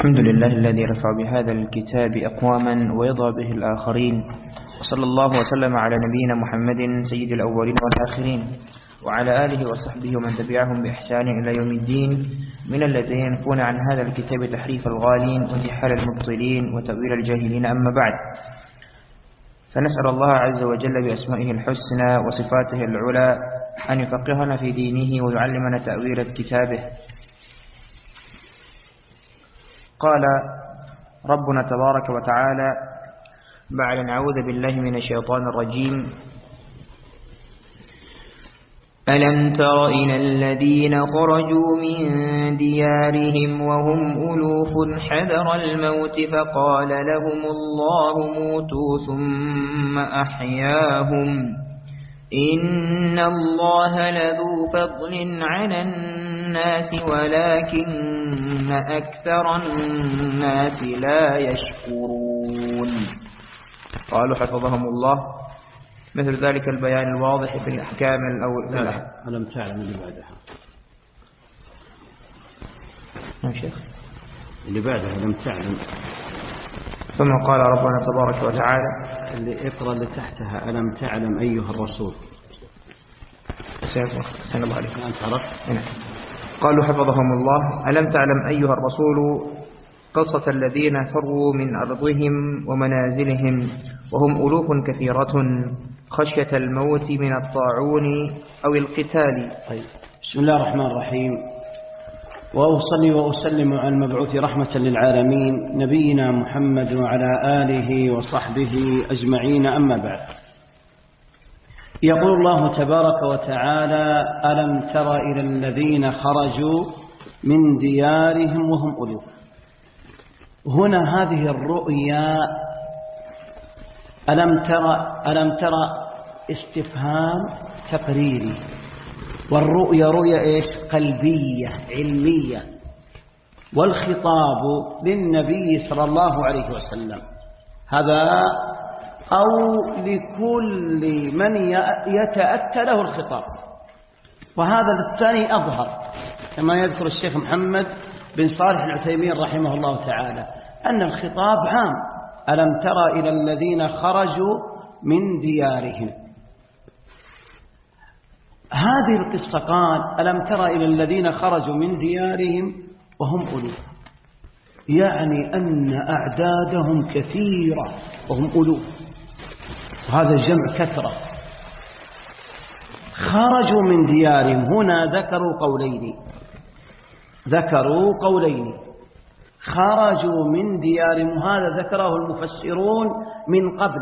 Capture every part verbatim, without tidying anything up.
الحمد لله الذي رفع بهذا الكتاب أقواما ويضع به الآخرين، وصلى الله وسلم على نبينا محمد سيد الأولين والآخرين وعلى آله وصحبه ومن تبعهم بإحسان إلى يوم الدين، من الذين ينفون عن هذا الكتاب تحريف الغالين وانتحال المبطلين وتأويل الجاهلين. أما بعد، فنسأل الله عز وجل بأسمائه الحسنى وصفاته العلى أن يفقهنا في دينه ويعلمنا تأويل كتابه. قال ربنا تبارك وتعالى بعد أن أعوذ بالله من الشيطان الرجيم: ألم تر إلى الذين خرجوا من ديارهم وهم ألوف حذر الموت فقال لهم الله موتوا ثم أحياهم إن الله لذو فضل على الناس ولكن أكثر الناس لا يشكرون. قالوا حفظهم الله مثل ذلك البيان الواضح في الأحكام الأول. ألم تعلم اللي بعدها نعم شيخ اللي بعدها ألم تعلم، ثم قال ربنا تبارك وتعالى اللي اقرأ اللي تحتها ألم تعلم أيها الرسول. سنب عليك أنت عرفت. قالوا حفظهم الله: ألم تعلم أيها الرسول قصة الذين فروا من أرضهم ومنازلهم وهم ألوف كثيرة خشية الموت من الطاعون أو القتال. طيب. بسم الله الرحمن الرحيم، وأصلي وأسلم على المبعوث رحمة للعالمين نبينا محمد وعلى آله وصحبه أجمعين. أما بعد، يقول الله تبارك وتعالى: ألم تر إلى الذين خرجوا من ديارهم وهم ألوف. هنا هذه الرؤيا ألم ترى ألم ترى استفهام تقريري، والرؤيا رؤيا إيش؟ قلبية علمية، والخطاب للنبي صلى الله عليه وسلم هذا أو لكل من يتأتى له الخطاب، وهذا الثاني أظهر كما يذكر الشيخ محمد بن صالح العثيمين رحمه الله تعالى أن الخطاب عام. ألم ترى إلى الذين خرجوا من ديارهم. هذه القصة قال: ألم ترى إلى الذين خرجوا من ديارهم وهم ألوف، يعني أن أعدادهم كثيرة وهم ألوف، وهذا جمع كثرة. خرجوا من ديارهم، هنا ذكروا قولين ذكروا قولين خرجوا من ديارهم، هذا ذكره المفسرون من قبل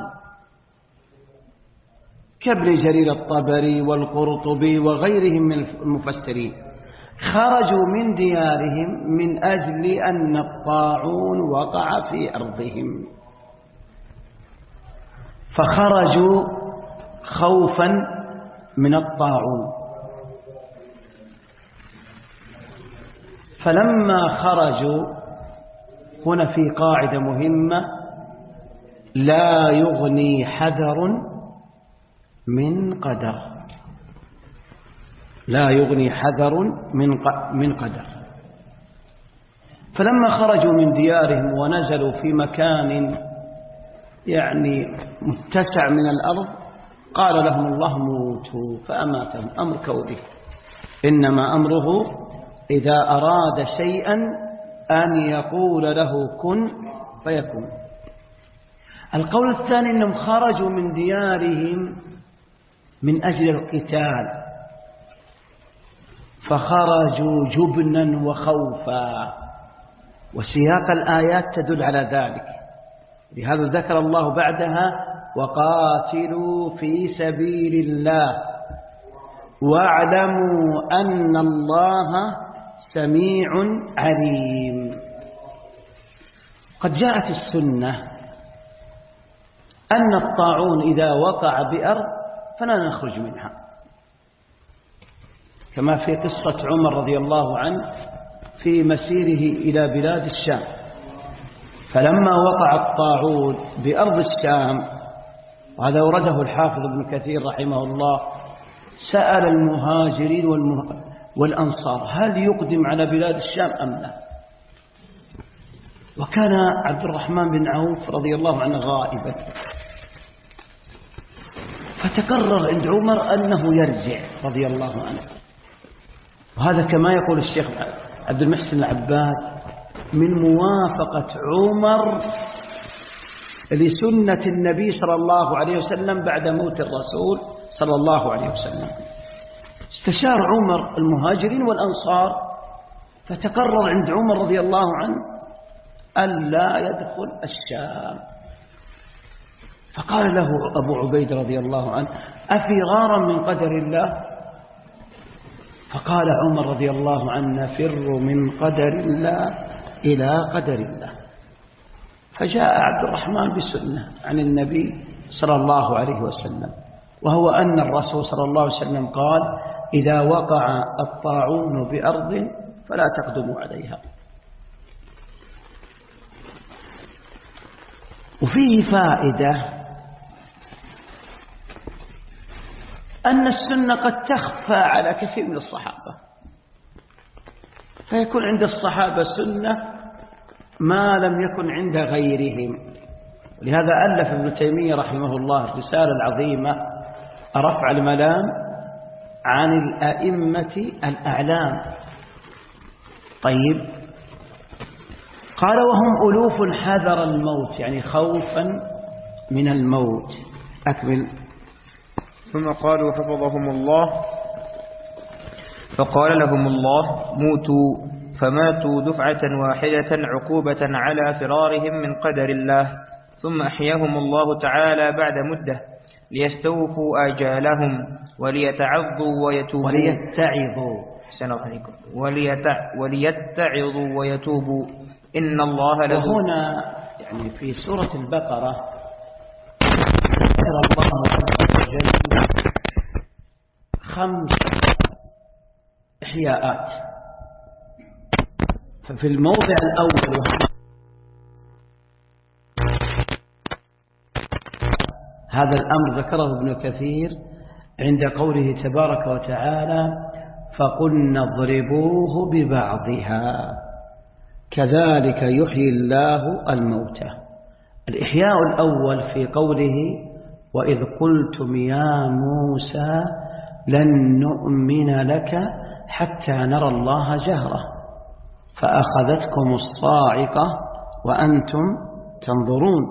كابن جرير الطبري والقرطبي وغيرهم من المفسرين. خرجوا من ديارهم من أجل أن الطاعون وقع في أرضهم، فخرجوا خوفا من الطاعون. فلما خرجوا، هنا في قاعدة مهمة: لا يغني حذر من قدر، لا يغني حذر من من قدر. فلما خرجوا من ديارهم ونزلوا في مكان يعني متسع من الأرض قال لهم الله موتوا فأماتهم. أمر كونه، إنما أمره إذا أراد شيئا أن يقول له كن فيكون. القول الثاني أنهم خرجوا من ديارهم من أجل القتال، فخرجوا جبنا وخوفا، وسياق الآيات تدل على ذلك. لهذا ذكر الله بعدها: وقاتلوا في سبيل الله واعلموا أن الله سميع عليم. قد جاءت السنة أن الطاعون إذا وقع بأرض فلا نخرج منها، كما في قصة عمر رضي الله عنه في مسيره إلى بلاد الشام. فلما وقع الطاعون بأرض الشام، وهذا ورده الحافظ ابن كثير رحمه الله، سأل المهاجرين والأنصار: هل يقدم على بلاد الشام أم لا؟ وكان عبد الرحمن بن عوف رضي الله عنه غائبا، فتقرر عند عمر أنه يرجع رضي الله عنه. وهذا كما يقول الشيخ عبد المحسن العباد من موافقة عمر لسنة النبي صلى الله عليه وسلم بعد موت الرسول صلى الله عليه وسلم. استشار عمر المهاجرين والأنصار، فتقرر عند عمر رضي الله عنه ألا يدخل الشام. فقال له أبو عبيد رضي الله عنه أفرارا من قدر الله؟ فقال عمر رضي الله عنه نفر من قدر الله إلى قدر الله. فجاء عبد الرحمن بسنة عن النبي صلى الله عليه وسلم، وهو أن الرسول صلى الله عليه وسلم قال إذا وقع الطاعون بأرض فلا تقدموا عليها. وفيه فائدة أن السنة قد تخفى على كثير من الصحابة، فيكون عند الصحابة سنة ما لم يكن عند غيرهم. ولهذا ألف ابن تيمية رحمه الله الرسالة العظيمة رفع الملام عن الأئمة الأعلام. طيب، قال وهم ألوف حذر الموت، يعني خوفا من الموت. أكمل. ثم قالوا حفظهم الله فقال لهم الله موتوا، فماتوا دفعة واحدة عقوبة على فرارهم من قدر الله. ثم أحياهم الله تعالى بعد مدة ليستوفوا آجالهم وليتعظوا ويتوبوا وليتعظوا وليتع وليتعظوا ويتوبوا إن الله له. وهنا يعني في سورة البقرة ذكر الله عز وجل خمس إحياءات. ففي الموضع الأول هذا الأمر ذكره ابن كثير عند قوله تبارك وتعالى فقلنا اضربوه ببعضها كذلك يحيي الله الموتى. الإحياء الأول في قوله وإذ قلتم يا موسى لن نؤمن لك حتى نرى الله جهرة فأخذتكم الصاعقة وأنتم تنظرون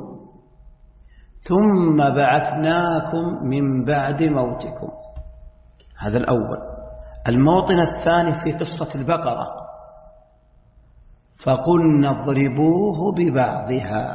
ثم بعثناكم من بعد موتكم. هذا الأول. الموطن الثاني في قصة البقرة فقلنا اضربوه ببعضها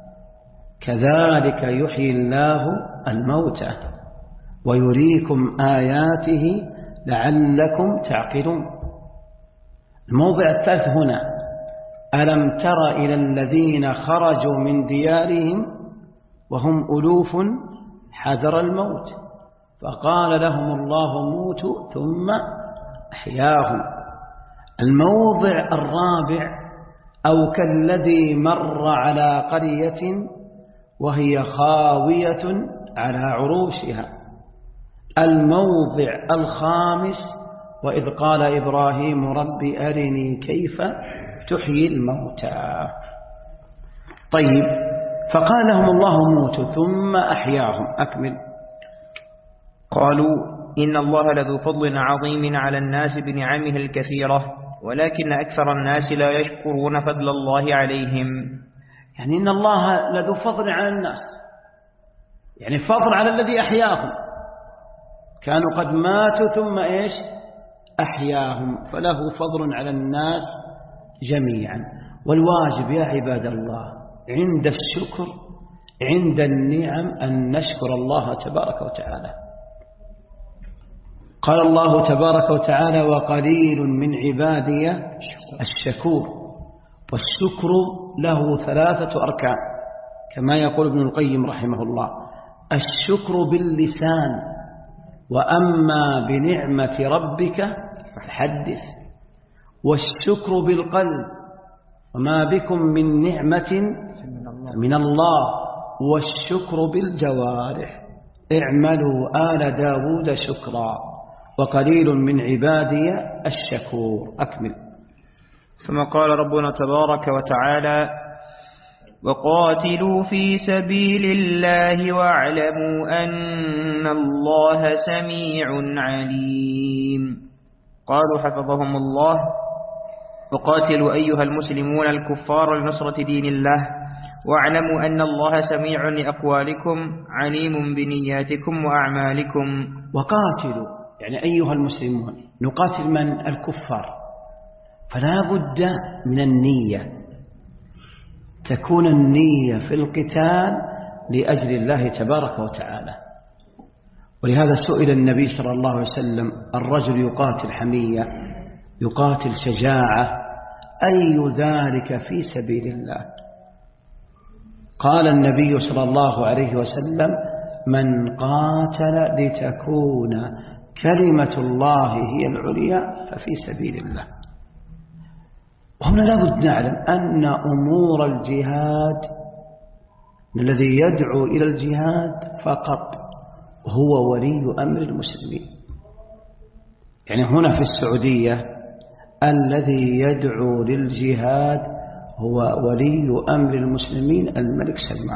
كذلك يحيي الله الموتى ويريكم آياته لعلكم تعقلون. الموضع الثالث هنا ألم تر إلى الذين خرجوا من ديارهم وهم ألوف حذر الموت فقال لهم الله موتوا ثم أحياهم. الموضع الرابع أو كالذي مر على قرية وهي خاوية على عروشها. الموضع الخامس وإذ قال إبراهيم رب أرني كيف تحيي الموتى. طيب، فقال لهم الله موتوا ثم أحياهم. أكمل. قالوا إن الله لذو فضل عظيم على الناس بنعمه الكثيرة ولكن أكثر الناس لا يشكرون فضل الله عليهم. يعني إن الله لذو فضل على الناس، يعني فضل على الذي أحياهم. كانوا قد ماتوا ثم إيش أحياهم، فله فضل على الناس جميعا. والواجب يا عباد الله عند الشكر عند النعم أن نشكر الله تبارك وتعالى. قال الله تبارك وتعالى وقليل من عبادي الشكور. والشكر له ثلاثة أركان كما يقول ابن القيم رحمه الله. الشكر باللسان وأما بنعمة ربك فحدث. والشكر بالقلب وما بكم من نعمة من الله. والشكر بالجوارح اعملوا آل داود شكرا وقليل من عبادي الشكور. أكمل. ثم قال ربنا تبارك وتعالى وقاتلوا في سبيل الله واعلموا أن الله سميع عليم. قالوا حفظهم الله: وقاتلوا أيها المسلمون الكفار لنصرة دين الله واعلموا أن الله سميع لأقوالكم عليم بنياتكم وأعمالكم. وقاتلوا يعني أيها المسلمون، نقاتل من؟ الكفار، فلا بد من النية، تكون النية في القتال لأجل الله تبارك وتعالى. ولهذا سئل النبي صلى الله عليه وسلم: الرجل يقاتل حمية، يقاتل شجاعة، أي ذلك في سبيل الله؟ قال النبي صلى الله عليه وسلم: من قاتل لتكون كلمة الله هي العليا ففي سبيل الله. وهنا لابد نعلم أن أمور الجهاد الذي يدعو إلى الجهاد فقط هو ولي أمر المسلمين. يعني هنا في السعودية الذي يدعو للجهاد هو ولي أمر المسلمين الملك سلمان.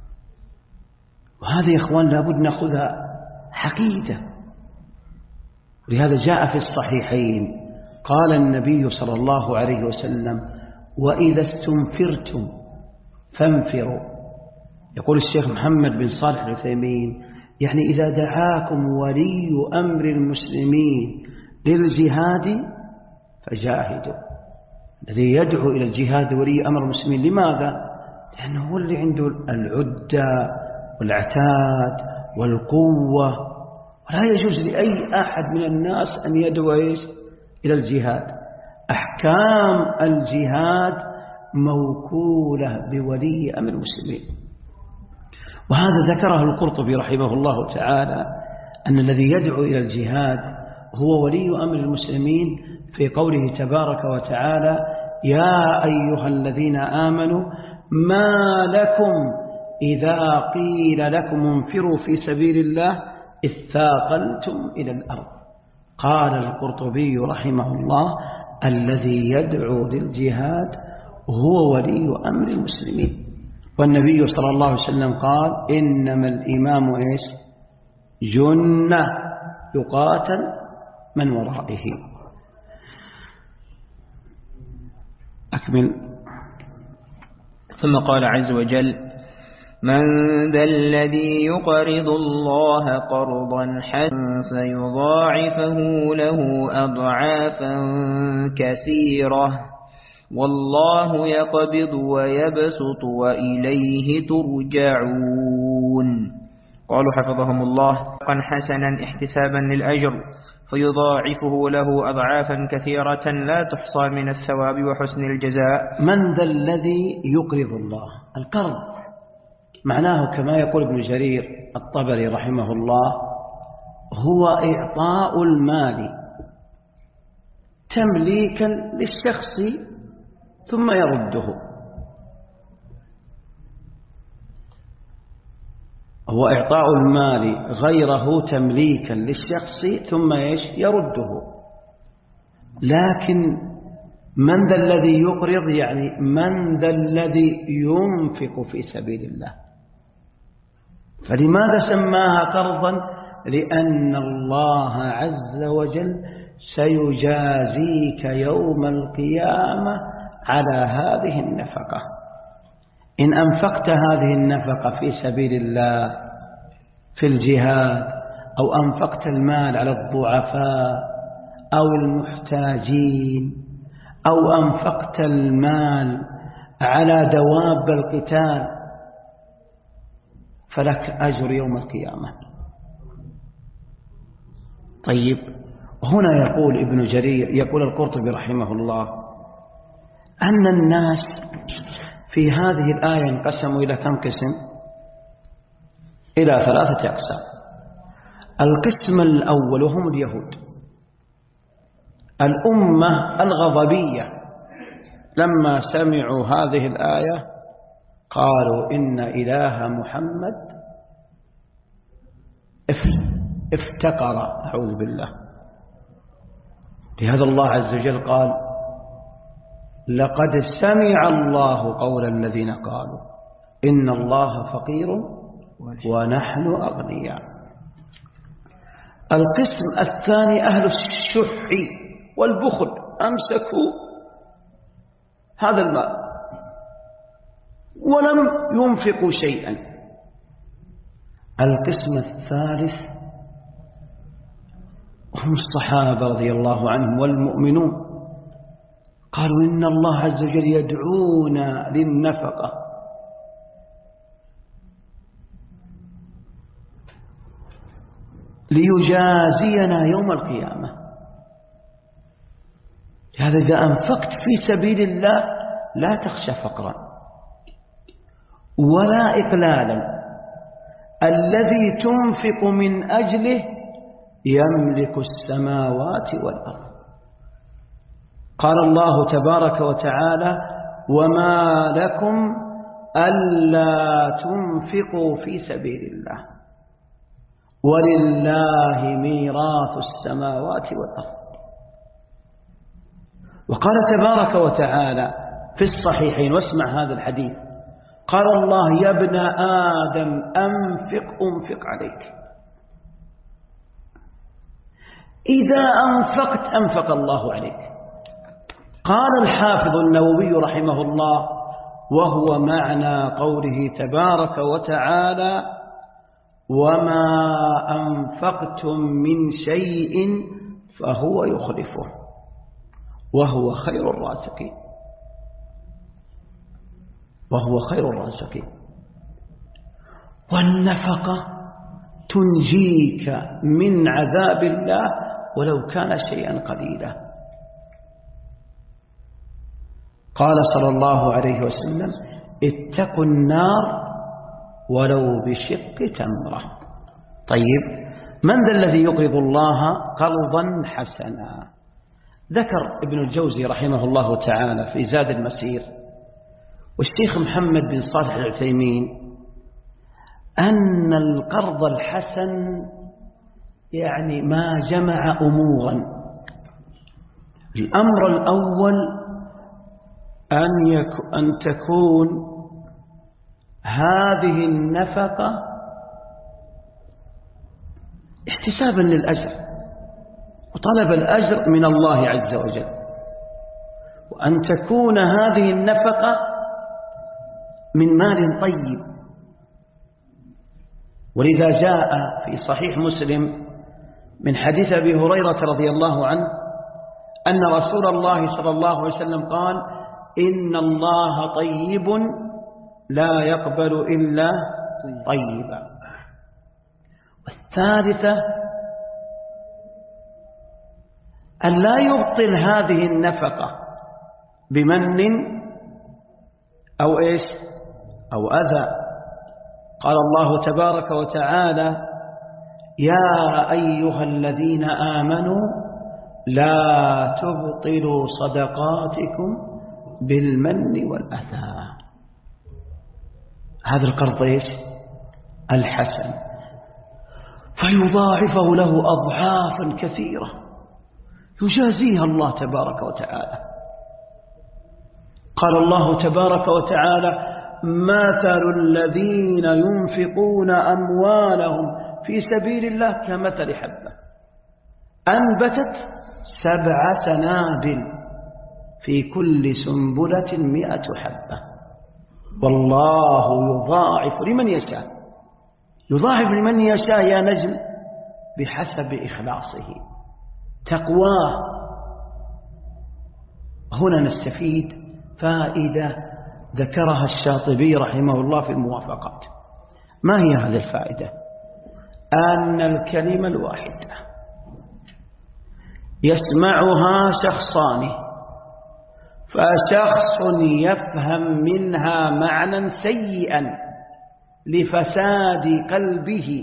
وهذا يا إخوان لابد نأخذها حقيقة. لهذا جاء في الصحيحين قال النبي صلى الله عليه وسلم: وإذا استنفرتم فانفروا. يقول الشيخ محمد بن صالح العثيمين: يعني إذا دعاكم ولي أمر المسلمين للجهاد فجاهدوا. الذي يدعو إلى الجهاد ولي أمر المسلمين، لماذا؟ لأنه هو اللي عنده العدة والعتاد والقوة، ولا يجوز لأي أحد من الناس أن يدعو إلى الجهاد. أحكام الجهاد موكولة بولي أمر المسلمين. وهذا ذكره القرطبي رحمه الله تعالى، أن الذي يدعو إلى الجهاد هو ولي أمر المسلمين في قوله تبارك وتعالى: يا أيها الذين آمنوا ما لكم إذا قيل لكم انفروا في سبيل الله اثاقلتم إلى الأرض. قال القرطبي رحمه الله: الذي يدعو للجهاد هو ولي أمر المسلمين. والنبي صلى الله عليه وسلم قال: إنما الإمام إيش؟ جنة يقاتل من ورائه. أكمل. ثم قال عز وجل: من ذا الذي يقرض الله قرضا حسنا فيضاعفه له أضعافا كثيرة والله يقبض ويبسط وإليه ترجعون. قالوا حفظهم الله: قرضا حسنا احتسابا للأجر فيضاعفه له أضعافا كثيرة لا تحصى من الثواب وحسن الجزاء. من ذا الذي يقرض الله؟ القرض معناه كما يقول ابن جرير الطبري رحمه الله: هو إعطاء المال تمليكا للشخص ثم يرده. هو إعطاء المال غيره تمليكا للشخص ثم يرده. لكن من ذا الذي يقرض يعني من ذا الذي ينفق في سبيل الله. فلماذا سماها قرضا؟ لأن الله عز وجل سيجازيك يوم القيامة على هذه النفقة. إن أنفقت هذه النفقة في سبيل الله في الجهاد، أو أنفقت المال على الضعفاء أو المحتاجين، أو أنفقت المال على دواب القتال، فلك أجر يوم القيامة. طيب، هنا يقول ابن جرير، يقول القرطبي رحمه الله: أن الناس في هذه الآية انقسموا إلى كم قسم؟ إلى ثلاثة أقسام. القسم الأول وهم اليهود، الأمة الغضبية، لما سمعوا هذه الآية قالوا: إن إله محمد افتقر، أعوذ بالله. لهذا الله عز وجل قال: لقد سمع الله قول الذين قالوا إن الله فقير ونحن أغنياء. القسم الثاني أهل الشح والبخل، أمسكوا هذا المال ولم ينفقوا شيئا. القسم الثالث هم الصحابة رضي الله عنهم والمؤمنون، قالوا إن الله عز وجل يدعونا للنفقة، ليجازينا يوم القيامة. هذا إذا أنفقت في سبيل الله لا تخشى فقرا ولا إقلالا، الذي تنفق من أجله يملك السماوات والأرض. قال الله تبارك وتعالى: وما لكم ألا تنفقوا في سبيل الله ولله ميراث السماوات والأرض. وقال تبارك وتعالى في الصحيحين، واسمع هذا الحديث، قال الله: يا ابن آدم أنفق أنفق عليك. إذا أنفقت أنفق الله عليك. قال الحافظ النووي رحمه الله، وهو معنى قوله تبارك وتعالى: وما أنفقتم من شيء فهو يخلفه وهو خير الرازقين. وهو خير الرازقين. والنفقة تنجيك من عذاب الله ولو كان شيئا قليلا. قال صلى الله عليه وسلم: اتقوا النار ولو بشق تمرة. طيب، من ذا الذي يقرض الله قرضا حسنا؟ ذكر ابن الجوزي رحمه الله تعالى في زاد المسير والشيخ محمد بن صالح العثيمين أن القرض الحسن يعني ما جمع أمورا. الأمر الأول أن, أن تكون هذه النفقة احتسابا للأجر وطلب الأجر من الله عز وجل، وأن تكون هذه النفقة من مال طيب. ولذا جاء في صحيح مسلم من حديث أبي هريرة رضي الله عنه أن رسول الله صلى الله عليه وسلم قال: إن الله طيب لا يقبل إلا طيبا. والثالثة أن لا يبطل هذه النفقة بمن أو إيش أو أذى. قال الله تبارك وتعالى: يا أيها الذين آمنوا لا تبطلوا صدقاتكم بالمن والأذى. هذا القرض إيش الحسن، فيضاعفه له أضعافا كثيرة يجازيها الله تبارك وتعالى. قال الله تبارك وتعالى: مثل الذين ينفقون أموالهم في سبيل الله كمثل حبة أنبتت سبع سنابل في كل سنبلة مئة حبة والله يضاعف لمن يشاء. يضاعف لمن يشاء يا نجم بحسب إخلاصه تقواه. هنا نستفيد فائدة ذكرها الشاطبي رحمه الله في الموافقات. ما هي هذه الفائدة؟ أن الكلمة الواحدة يسمعها شخصان، فشخص يفهم منها معنى سيئا لفساد قلبه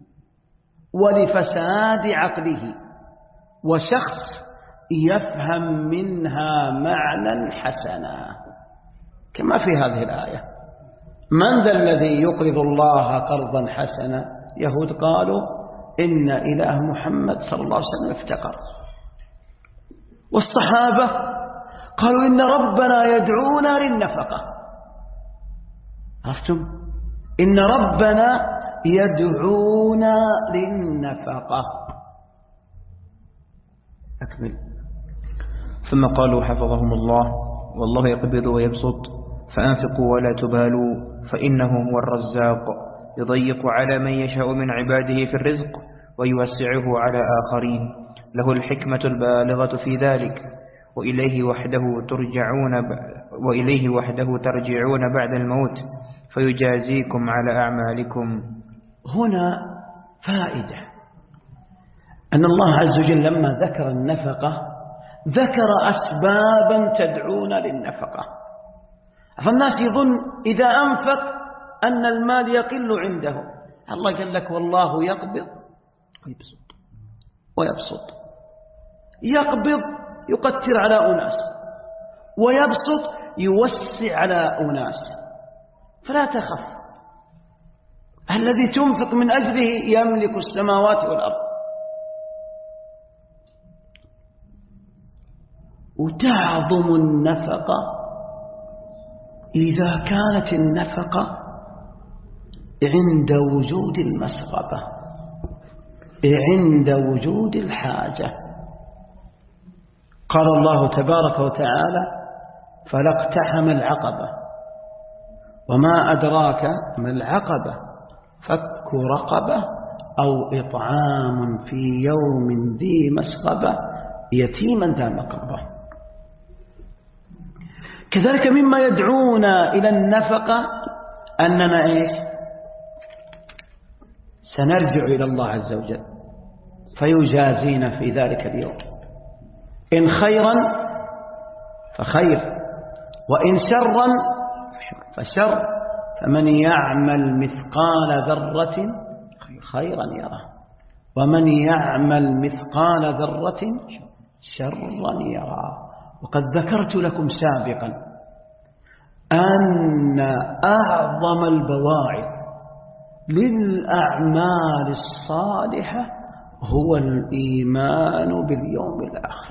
ولفساد عقله، وشخص يفهم منها معنى حسنا كما في هذه الآية: من ذا الذي يقرض الله قرضا حسنا؟ يهود قالوا: إن إله محمد صلى الله عليه وسلم افتقر. والصحابة قالوا إن ربنا يدعونا للنفقة. عرفتم؟ إن ربنا يدعونا للنفقة. أكمل. ثم قالوا حفظهم الله: والله يقبض ويبسط فأنفقوا ولا تبالوا فإنه هو الرزاق يضيق على من يشاء من عباده في الرزق ويوسعه على آخرين، له الحكمة البالغة في ذلك، وإليه وحده ترجعون ب... وإليه وحده ترجعون بعد الموت فيجازيكم على أعمالكم. هنا فائدة أن الله عز وجل لما ذكر النفقة ذكر أسبابا تدعونا للنفقة. فالناس يظن إذا أنفق أن المال يقل عنده. الله قال لك والله يقبض ويبسط ويبسط. يقبض يقتر على أناس، ويبسط يوسع على أناس. فلا تخف، الذي تنفق من أجله يملك السماوات والأرض. وتعظم النفقة إذا كانت النفقة عند وجود المسغبة، عند وجود الحاجة. قال الله تبارك وتعالى: فلا اقتحم العقبة وما أدراك ما العقبة فك رقبة أو إطعام في يوم ذي مسغبة يتيما ذا مقربة. كذلك مما يدعونا إلى النفقة أننا إيش؟ سنرجع إلى الله عز وجل فيجازينا في ذلك اليوم، إن خيرا فخير وإن شرا فشر. فمن يعمل مثقال ذرة خيرا يره ومن يعمل مثقال ذرة شرا يره. وقد ذكرت لكم سابقا أن أعظم البواعث للأعمال الصالحة هو الإيمان باليوم الآخر.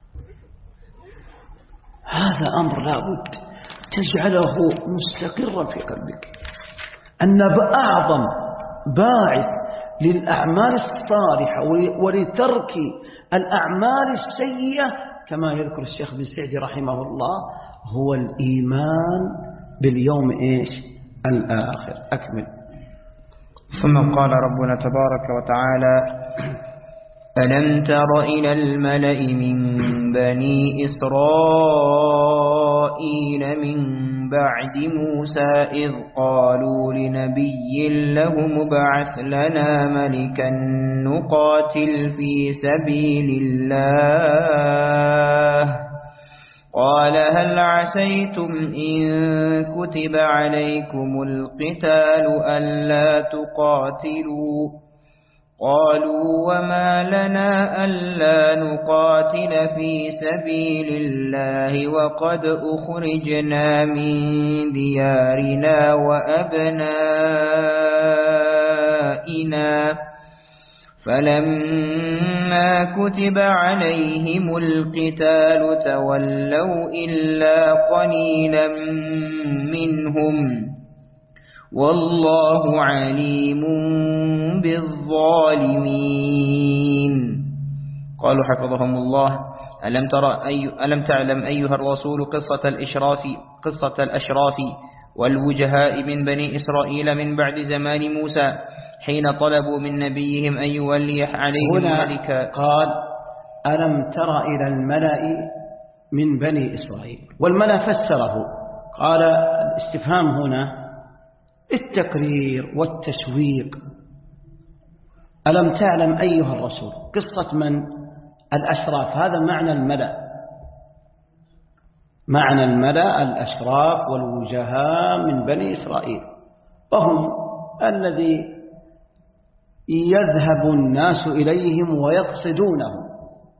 هذا أمر لا بد تجعله مستقرا في قلبك، أن أعظم باعث للأعمال الصالحة ولترك الأعمال السيئة كما يذكر الشيخ بن سعدي رحمه الله هو الإيمان باليوم إيش؟ الآخر. أكمل. ثم قال ربنا تبارك وتعالى: ألم تر إلى الملأ من بني إسرائيل من بعد موسى إذ قالوا لنبي لهم ابعث لنا ملكا نقاتل في سبيل الله قال هل عسيتم إن كتب عليكم القتال ألا تقاتلوا قالوا وما لنا ألا نقاتل في سبيل الله وقد أخرجنا من ديارنا وأبنائنا فلما كتب عليهم القتال تولوا إلا قليلا منهم والله عليم بالظالمين. قالوا حفظهم الله: ألم ترى أي ألم تعلم أيها الرسول قصة الإشراف قصة الأشراف والوجهاء من بني إسرائيل من بعد زمان موسى حين طلبوا من نبيهم أن يولي عليهم ملكا. قال: ألم ترى إلى الملأ من بني إسرائيل. والملأ فسره قال: الاستفهام هنا التقرير والتشويق. ألم تعلم أيها الرسول قصة من؟ الأشراف. هذا معنى الملأ، معنى الملأ الأشراف والوجهاء من بني إسرائيل، وهم الذي يذهب الناس إليهم ويقصدونهم.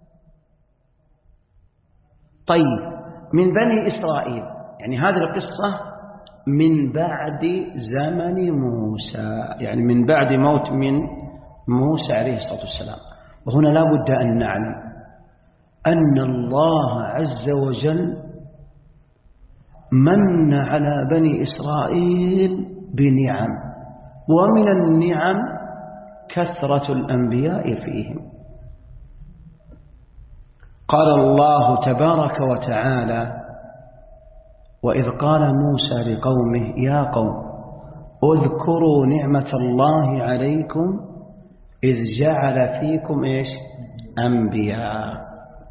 طيب، من بني إسرائيل، يعني هذه القصة من بعد زمن موسى، يعني من بعد موت من موسى عليه الصلاة والسلام. وهنا لا بد أن نعلم أن الله عز وجل من على بني إسرائيل بنعم، ومن النعم كثرة الأنبياء فيهم. قال الله تبارك وتعالى: وإذ قال موسى لقومه يا قوم اذكروا نعمة الله عليكم إذ جعل فيكم إيش أنبياء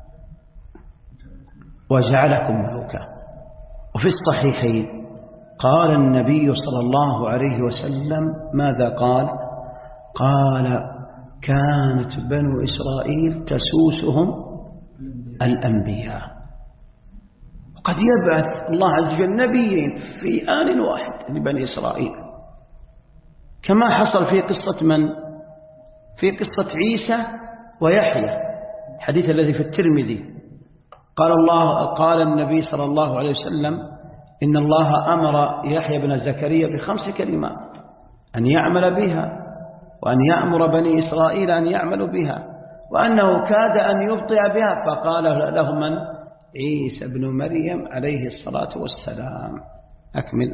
وجعلكم ملوكا. وفي الصحيحين قال النبي صلى الله عليه وسلم ماذا قال؟ قال: كانت بنو إسرائيل تسوسهم الأنبياء. قد يبعث الله عز وجل نبيين في آن واحد لبني إسرائيل، كما حصل في قصة من؟ في قصة عيسى ويحيى، الحديث الذي في الترمذي. قال الله قال النبي صلى الله عليه وسلم: إن الله أمر يحيى بن زكريا بخمس كلمات أن يعمل بها، وأن يأمر بني إسرائيل أن يعملوا بها، وأنه كاد أن يبطئ بها، فقال له من؟ عيسى بن مريم عليه الصلاة والسلام. أكمل.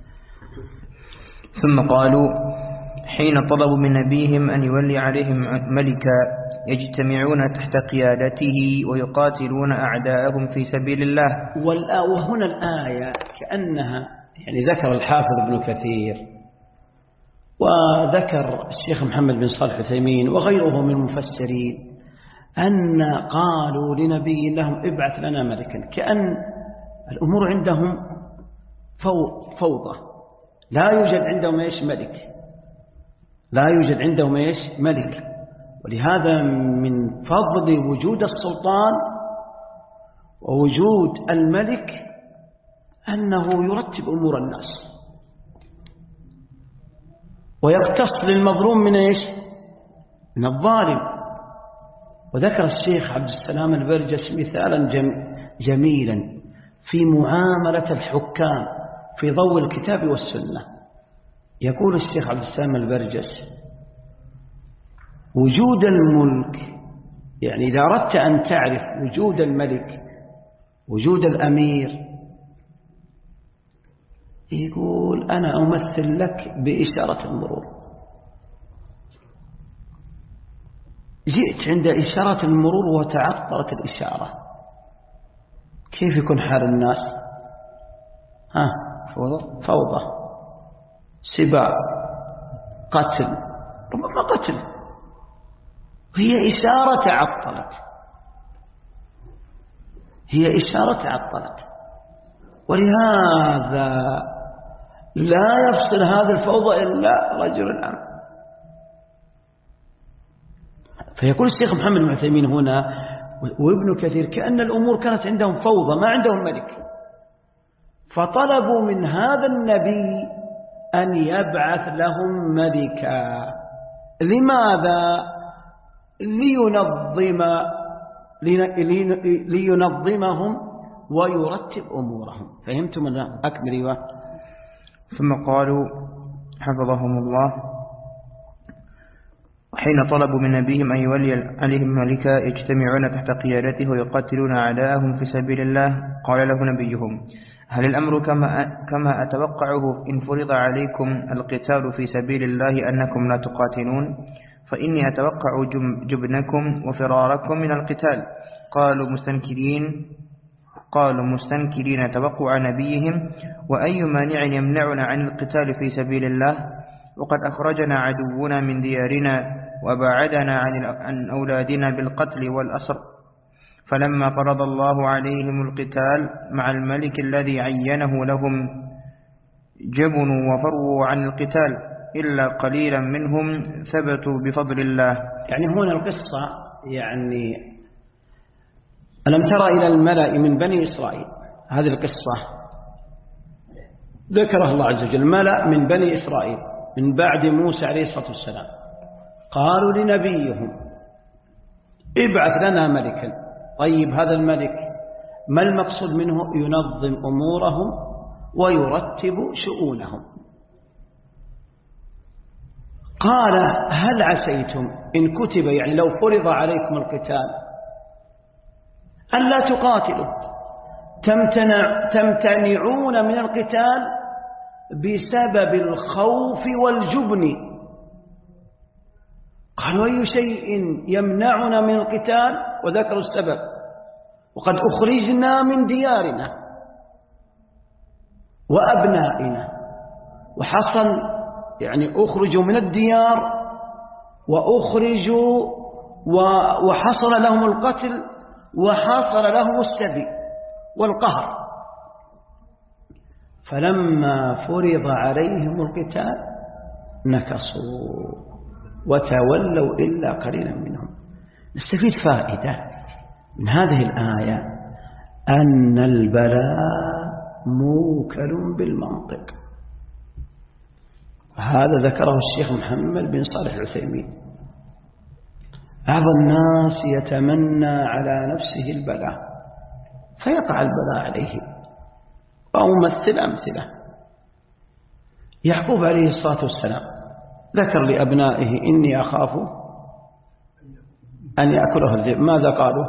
ثم قالوا: حين طلبوا من نبيهم أن يولي عليهم ملكا يجتمعون تحت قيادته ويقاتلون أعداءهم في سبيل الله. وهنا الآية كأنها يعني ذكر الحافظ ابن كثير وذكر الشيخ محمد بن صالح العثيمين وغيره من المفسرين أن قالوا لنبي لهم ابعث لنا ملكا، كأن الأمور عندهم فوضى، لا يوجد عندهم إيش ملك، لا يوجد عندهم إيش ملك. ولهذا من فضل وجود السلطان ووجود الملك أنه يرتب أمور الناس ويقتص للمظلوم من إيش؟ من الظالم. وذكر الشيخ عبد السلام البرجس مثالا جميلا في معاملة الحكام في ضوء الكتاب والسنة. يقول الشيخ عبد السلام البرجس: وجود الملك، يعني إذا أردت أن تعرف وجود الملك وجود الأمير، يقول: أنا أمثل لك بإشارة المرور. جئت عند إشارة المرور وتعطلت الإشارة، كيف يكون حال الناس؟ ها فوضى، فوضى، سباع، قتل، ربما قتل، هي إشارة تعطلت، هي إشارة تعطلت. ولهذا لا يفصل هذا الفوضى إلا رجل الأمر. فيقول الشيخ محمد بن عثيمين هنا وابن كثير كأن الأمور كانت عندهم فوضى، ما عندهم ملك، فطلبوا من هذا النبي أن يبعث لهم ملكا. لماذا؟ لينظم لينظمهم ويرتب أمورهم. فهمتم ولا أكمل؟ ايوه. ثم قالوا حفظهم الله: حين طلبوا من نبيهم أن يولي عليهم ملكا يجتمعون تحت قيادته ويقاتلون أعداءهم في سبيل الله، قال له نبيهم: هل الأمر كما كما أتوقعه إن فرض عليكم القتال في سبيل الله أنكم لا تقاتلون؟ فإني أتوقع جبنكم وفراركم من القتال. قالوا مستنكرين قالوا مستنكرين توقع نبيهم: وأي مانع يمنعنا عن القتال في سبيل الله؟ وقد أخرجنا عدونا من ديارنا وبعدنا عن أولادنا بالقتل والأسر. فلما فرض الله عليهم القتال مع الملك الذي عينه لهم جبنوا وفروا عن القتال، إلا قليلا منهم ثبتوا بفضل الله. يعني هنا القصة، يعني ألم ترى إلى الملأ من بني إسرائيل، هذه القصة ذكرها الله عز وجل. الملأ من بني إسرائيل من بعد موسى عليه الصلاة والسلام قالوا لنبيهم: ابعث لنا ملكا. طيب هذا الملك ما المقصود منه؟ ينظم أمورهم ويرتب شؤونهم. قال: هل عسيتم إن كتب، يعني لو فرض عليكم القتال، ألا تقاتلوا؟ تمتنع تمتنعون من القتال بسبب الخوف والجبن. قالوا أي شيء يمنعنا من القتال؟ وذكروا السبب: وقد أخرجنا من ديارنا وأبنائنا. وحصل يعني أخرجوا من الديار وأخرجوا وحصل لهم القتل وحصل لهم السبي والقهر. فلما فرض عليهم القتال نكصوا وتولوا إلا قليلا منهم. نستفيد فائدة من هذه الآية أن البلاء موكل بالمنطق. هذا ذكره الشيخ محمد بن صالح العثيمين. بعض الناس يتمنى على نفسه البلاء فيقع البلاء عليه. وأمثل أمثلة: يعقوب عليه الصلاة والسلام ذكر لأبنائه: إني أخاف أن يأكله الذئب. ماذا قالوا؟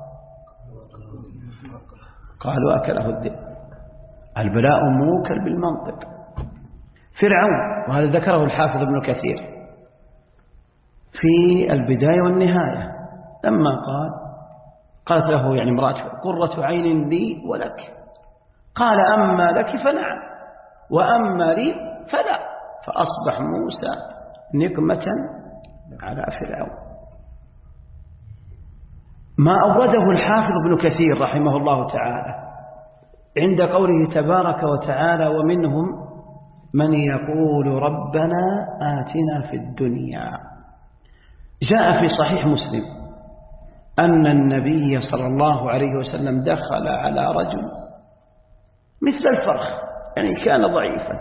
قالوا أكله الذئب. البلاء موكل بالمنطق. فرعون، وهذا ذكره الحافظ ابن كثير في البداية والنهاية، لما قال قالت له يعني امرأته: قرة عين لي ولك، قال: أما لك فنعم وأما لي فلا. فأصبح موسى نقمة على فرعون. ما أورده الحافظ ابن كثير رحمه الله تعالى عند قوله تبارك وتعالى: ومنهم من يقول ربنا آتنا في الدنيا. جاء في صحيح مسلم أن النبي صلى الله عليه وسلم دخل على رجل مثل الفرخ، يعني كان ضعيفا،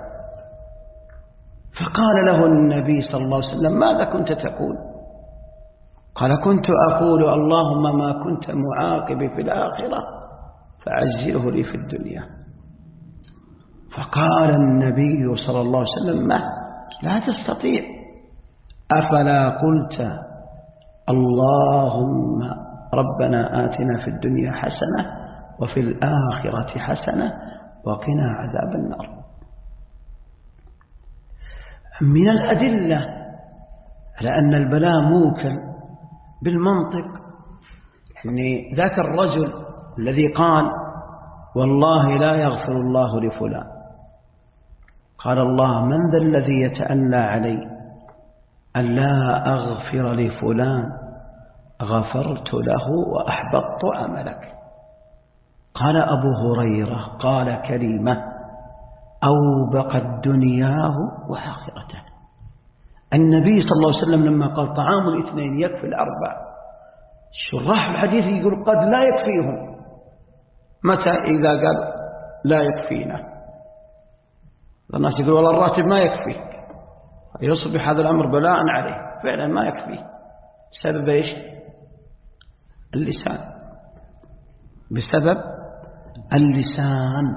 فقال له النبي صلى الله عليه وسلم: ماذا كنت تقول؟ قال: كنت أقول اللهم ما كنت معاقبي في الآخرة فعجله لي في الدنيا. فقال النبي صلى الله عليه وسلم: ما لا تستطيع، أفلا قلت اللهم ربنا آتنا في الدنيا حسنة وفي الآخرة حسنة وقنا عذاب النار. من الأدلة على أن البلاء موكل بالمنطق يعني ذاك الرجل الذي قال: والله لا يغفر الله لفلان. قال الله: من ذا الذي يتألى علي ألا أغفر لفلان؟ غفرت له وأحبطت عملك. قال أبو هريرة: قال كلمة أوبقت دنياه وآخرته. النبي صلى الله عليه وسلم لما قال طعام الاثنين يكفي الأربع، شراح الحديث يقول قد لا يكفيهم. متى إذا قال لا يكفينا؟ الناس يقول والله الراتب ما يكفي، يصبح هذا الأمر بلاء عليه. فعلا ما يكفي. بسبب إيش؟ اللسان. بسبب اللسان.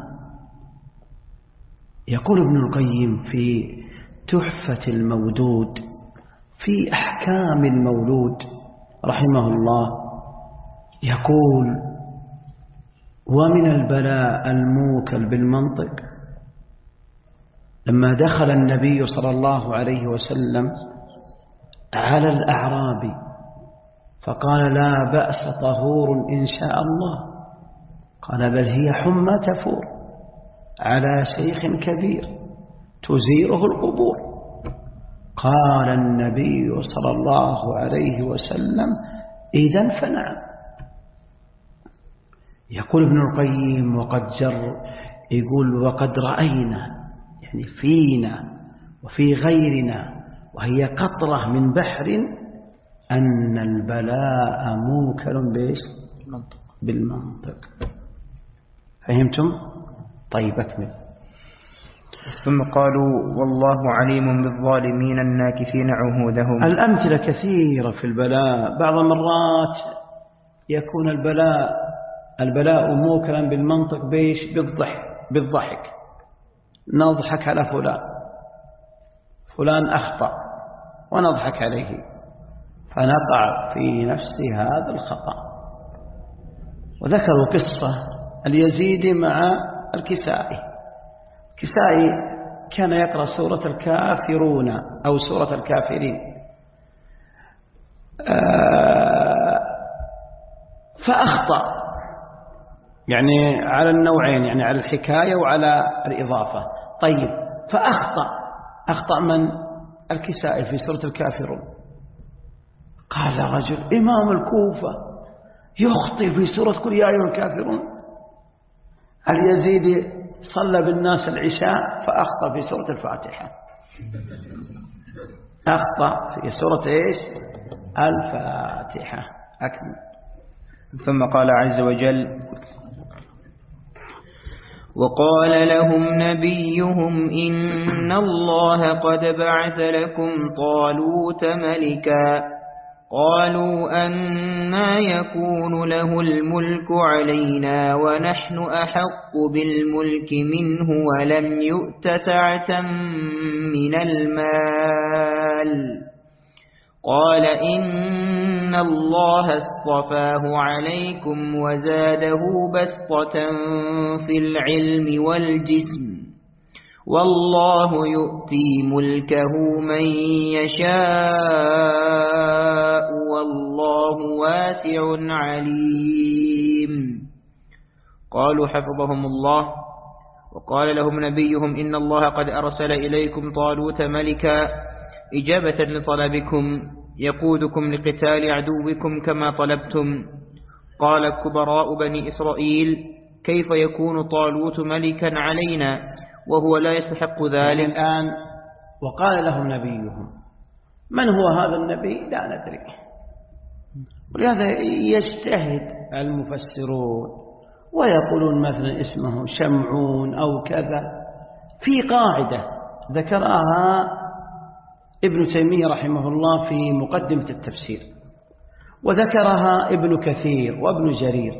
يقول ابن القيم في تحفة المودود في أحكام المولود رحمه الله، يقول: ومن البلاء الموكل بالمنطق لما دخل النبي صلى الله عليه وسلم على الأعرابي فقال: لا بأس طهور إن شاء الله. قال: بل هي حمى تفور على شيخ كبير تزيره القبور. قال النبي صلى الله عليه وسلم: إذن فنعم. يقول ابن القيم: وقد جر يقول وقد رأينا، يعني فينا وفي غيرنا، وهي قطرة من بحر، أن البلاء موكل بإيش؟ بالمنطق. فهمتم؟ طيب أكمل. ثم قالوا: والله عليم بالظالمين الناكثين عهودهم. الأمثلة كثيرة في البلاء. بعض المرات يكون البلاء البلاء موكلا بالمنطق بإيش؟ بالضحك بالضحك نضحك على فلان، فلان أخطأ ونضحك عليه فنقع في نفس هذا الخطأ. وذكروا قصة اليزيدي مع الكسائي. الكسائي كان يقرأ سورة الكافرون أو سورة الكافرين، فأخطأ يعني على النوعين، يعني على الحكاية وعلى الإضافة. طيب فأخطأ أخطأ من؟ الكسائي في سورة الكافرون. قال رجل إمام الكوفة يخطئ في سورة قل يا أيها الكافرون. اليزيدي صلى بالناس العشاء فأخطأ في سورة الفاتحة، أخطأ في سورة إيش؟ الفاتحة. أكمل. ثم قال عز وجل: وقال لهم نبيهم إن الله قد بعث لكم طالوت ملكا قالوا أنى يكون له الملك علينا ونحن أحق بالملك منه ولم يؤت سعة من المال قال إن الله اصطفاه عليكم وزاده بسطة في العلم والجسم والله يؤتي ملكه من يشاء والله واسع عليم. قالوا حفظهم الله. وقال لهم نبيهم إن الله قد أرسل إليكم طالوت ملكا إجابة لطلبكم يقودكم لقتال عدوكم كما طلبتم. قال كبراء بني إسرائيل: كيف يكون طالوت ملكا علينا وهو لا يستحق ذلك؟ الآن وقال لهم نبيهم، من هو هذا النبي؟ لا ندري. ولهذا يجتهد المفسرون ويقولون مثلا اسمه شمعون أو كذا. في قاعدة ذكرها ابن تيمية رحمه الله في مقدمة التفسير، وذكرها ابن كثير وابن جرير.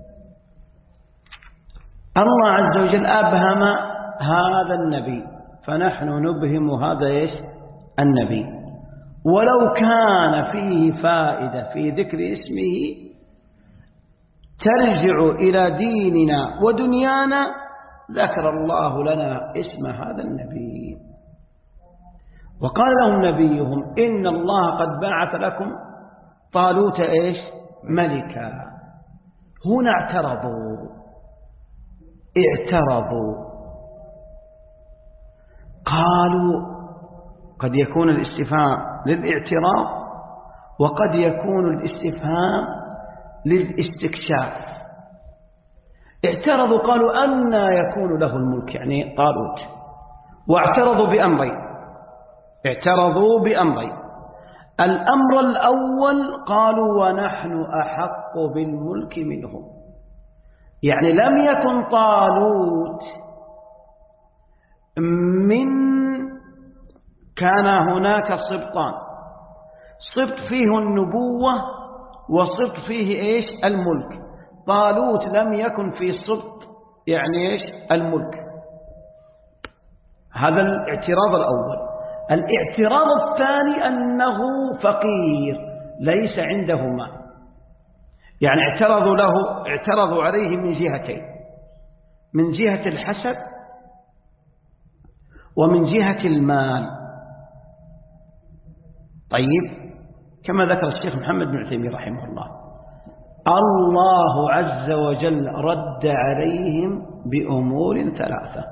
الله عز وجل أبهم هذا النبي فنحن نبهم هذا إيش؟ النبي. ولو كان فيه فائدة في ذكر اسمه ترجع إلى ديننا ودنيانا ذكر الله لنا اسم هذا النبي. وقال لهم نبيهم إن الله قد بعث لكم طالوت إيش؟ ملكا. هنا اعترضوا اعترضوا قالوا قد يكون الاستفهام للاعتراض وقد يكون الاستفهام للاستكشاف. اعترضوا قالوا أنى يكون له الملك يعني طالوت، واعترضوا بأمرين اعترضوا بأمرين الأمر الأول قالوا ونحن أحق بالملك منهم، يعني لم يكن طالوت من كان هناك سبطان، سبط فيه النبوة وسبط فيه إيش؟ الملك. طالوت لم يكن في سبط يعني إيش؟ الملك. هذا الاعتراض الأول. الاعتراض الثاني أنه فقير ليس عنده مال، يعني اعترضوا له اعترضوا عليه من جهتين، من جهة الحسب ومن جهة المال. طيب كما ذكر الشيخ محمد بن عثيمين رحمه الله، الله عز وجل رد عليهم بأمور ثلاثة.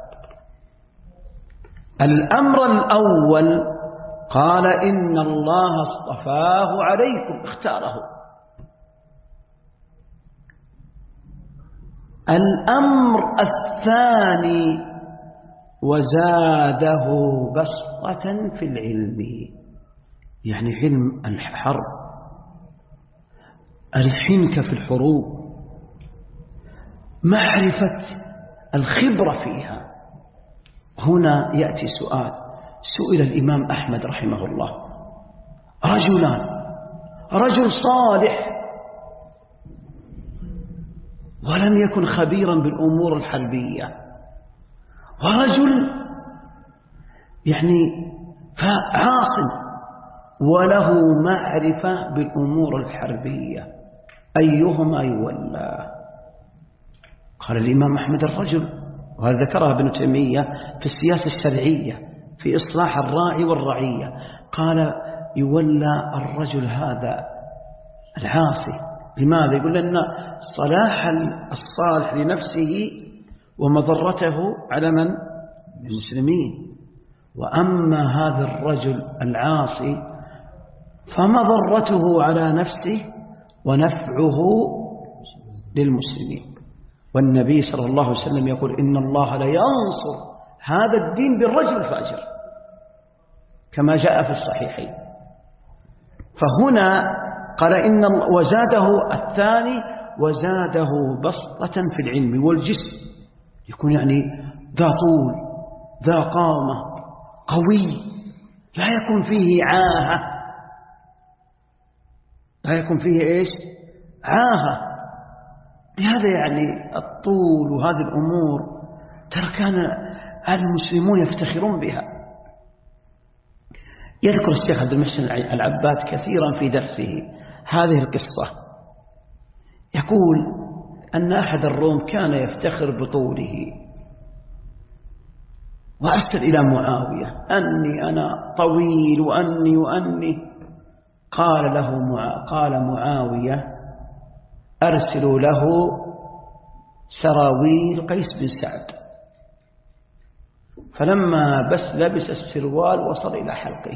الأمر الأول قال إن الله اصطفاه عليكم، اختاره. الأمر الثاني وزاده بسطة في العلم، يعني علم الحرب، الحنكة في الحروب، معرفة الخبرة فيها. هنا يأتي سؤال، سئل الإمام أحمد رحمه الله رجلان، رجل صالح ولم يكن خبيرا بالأمور الحربية، ورجل يعني عاصم وله معرفة بالأمور الحربية، أيهما يولى؟ قال الإمام أحمد الرجل، وهذا ذكرها ابن تيمية في السياسة الشرعية في إصلاح الراعي والرعية، قال يولى الرجل هذا العاصي. لماذا؟ يقول لأن صلاح الصالح لنفسه ومضرته على من؟ المسلمين. وأما هذا الرجل العاصي فمضرته على نفسه ونفعه للمسلمين. والنبي صلى الله عليه وسلم يقول إن الله لا ينصر هذا الدين بالرجل الفاجر كما جاء في الصحيحين. فهنا قال إن وزاده الثاني وزاده بسطة في العلم والجسم، يكون يعني ذا طول ذا قامة قوي، لا يكون فيه عاهة، لا يكون فيه إيش؟ عاهة. لهذا يعني الطول وهذه الأمور ترى كان المسلمون يفتخرون بها. يذكر الشيخ عبد المحسن العباد كثيرا في درسه هذه القصة، يقول أن أحد الروم كان يفتخر بطوله، وأرسل إلى معاوية أني أنا طويل وأني وأني. قال له معا قال معاوية أرسلوا له سراويل قيس بن سعد. فلما بس لبس السروال وصل إلى حلقه،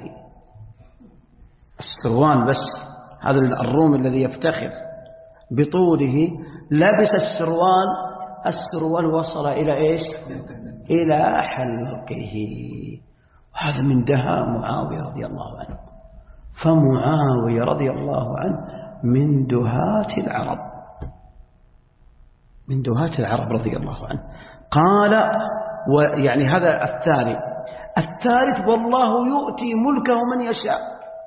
السروال بس، هذا الروم الذي يفتخر بطوله لبس السروال، السروال وصل إلى إيش؟ إلى حلقه. وهذا من دهاء معاوية رضي الله عنه. فمعاوية رضي الله عنه من دهاة العرب، من دهاة العرب رضي الله عنه. قال ويعني هذا الثاني. الثالث والله يؤتي ملكه من يشاء،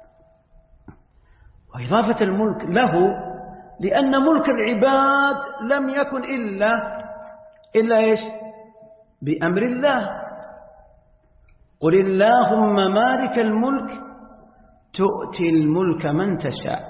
وإضافة الملك له لأن ملك العباد لم يكن إلا إلا إيش؟ بأمر الله. قل اللهم مالك الملك تؤتي الملك من تشاء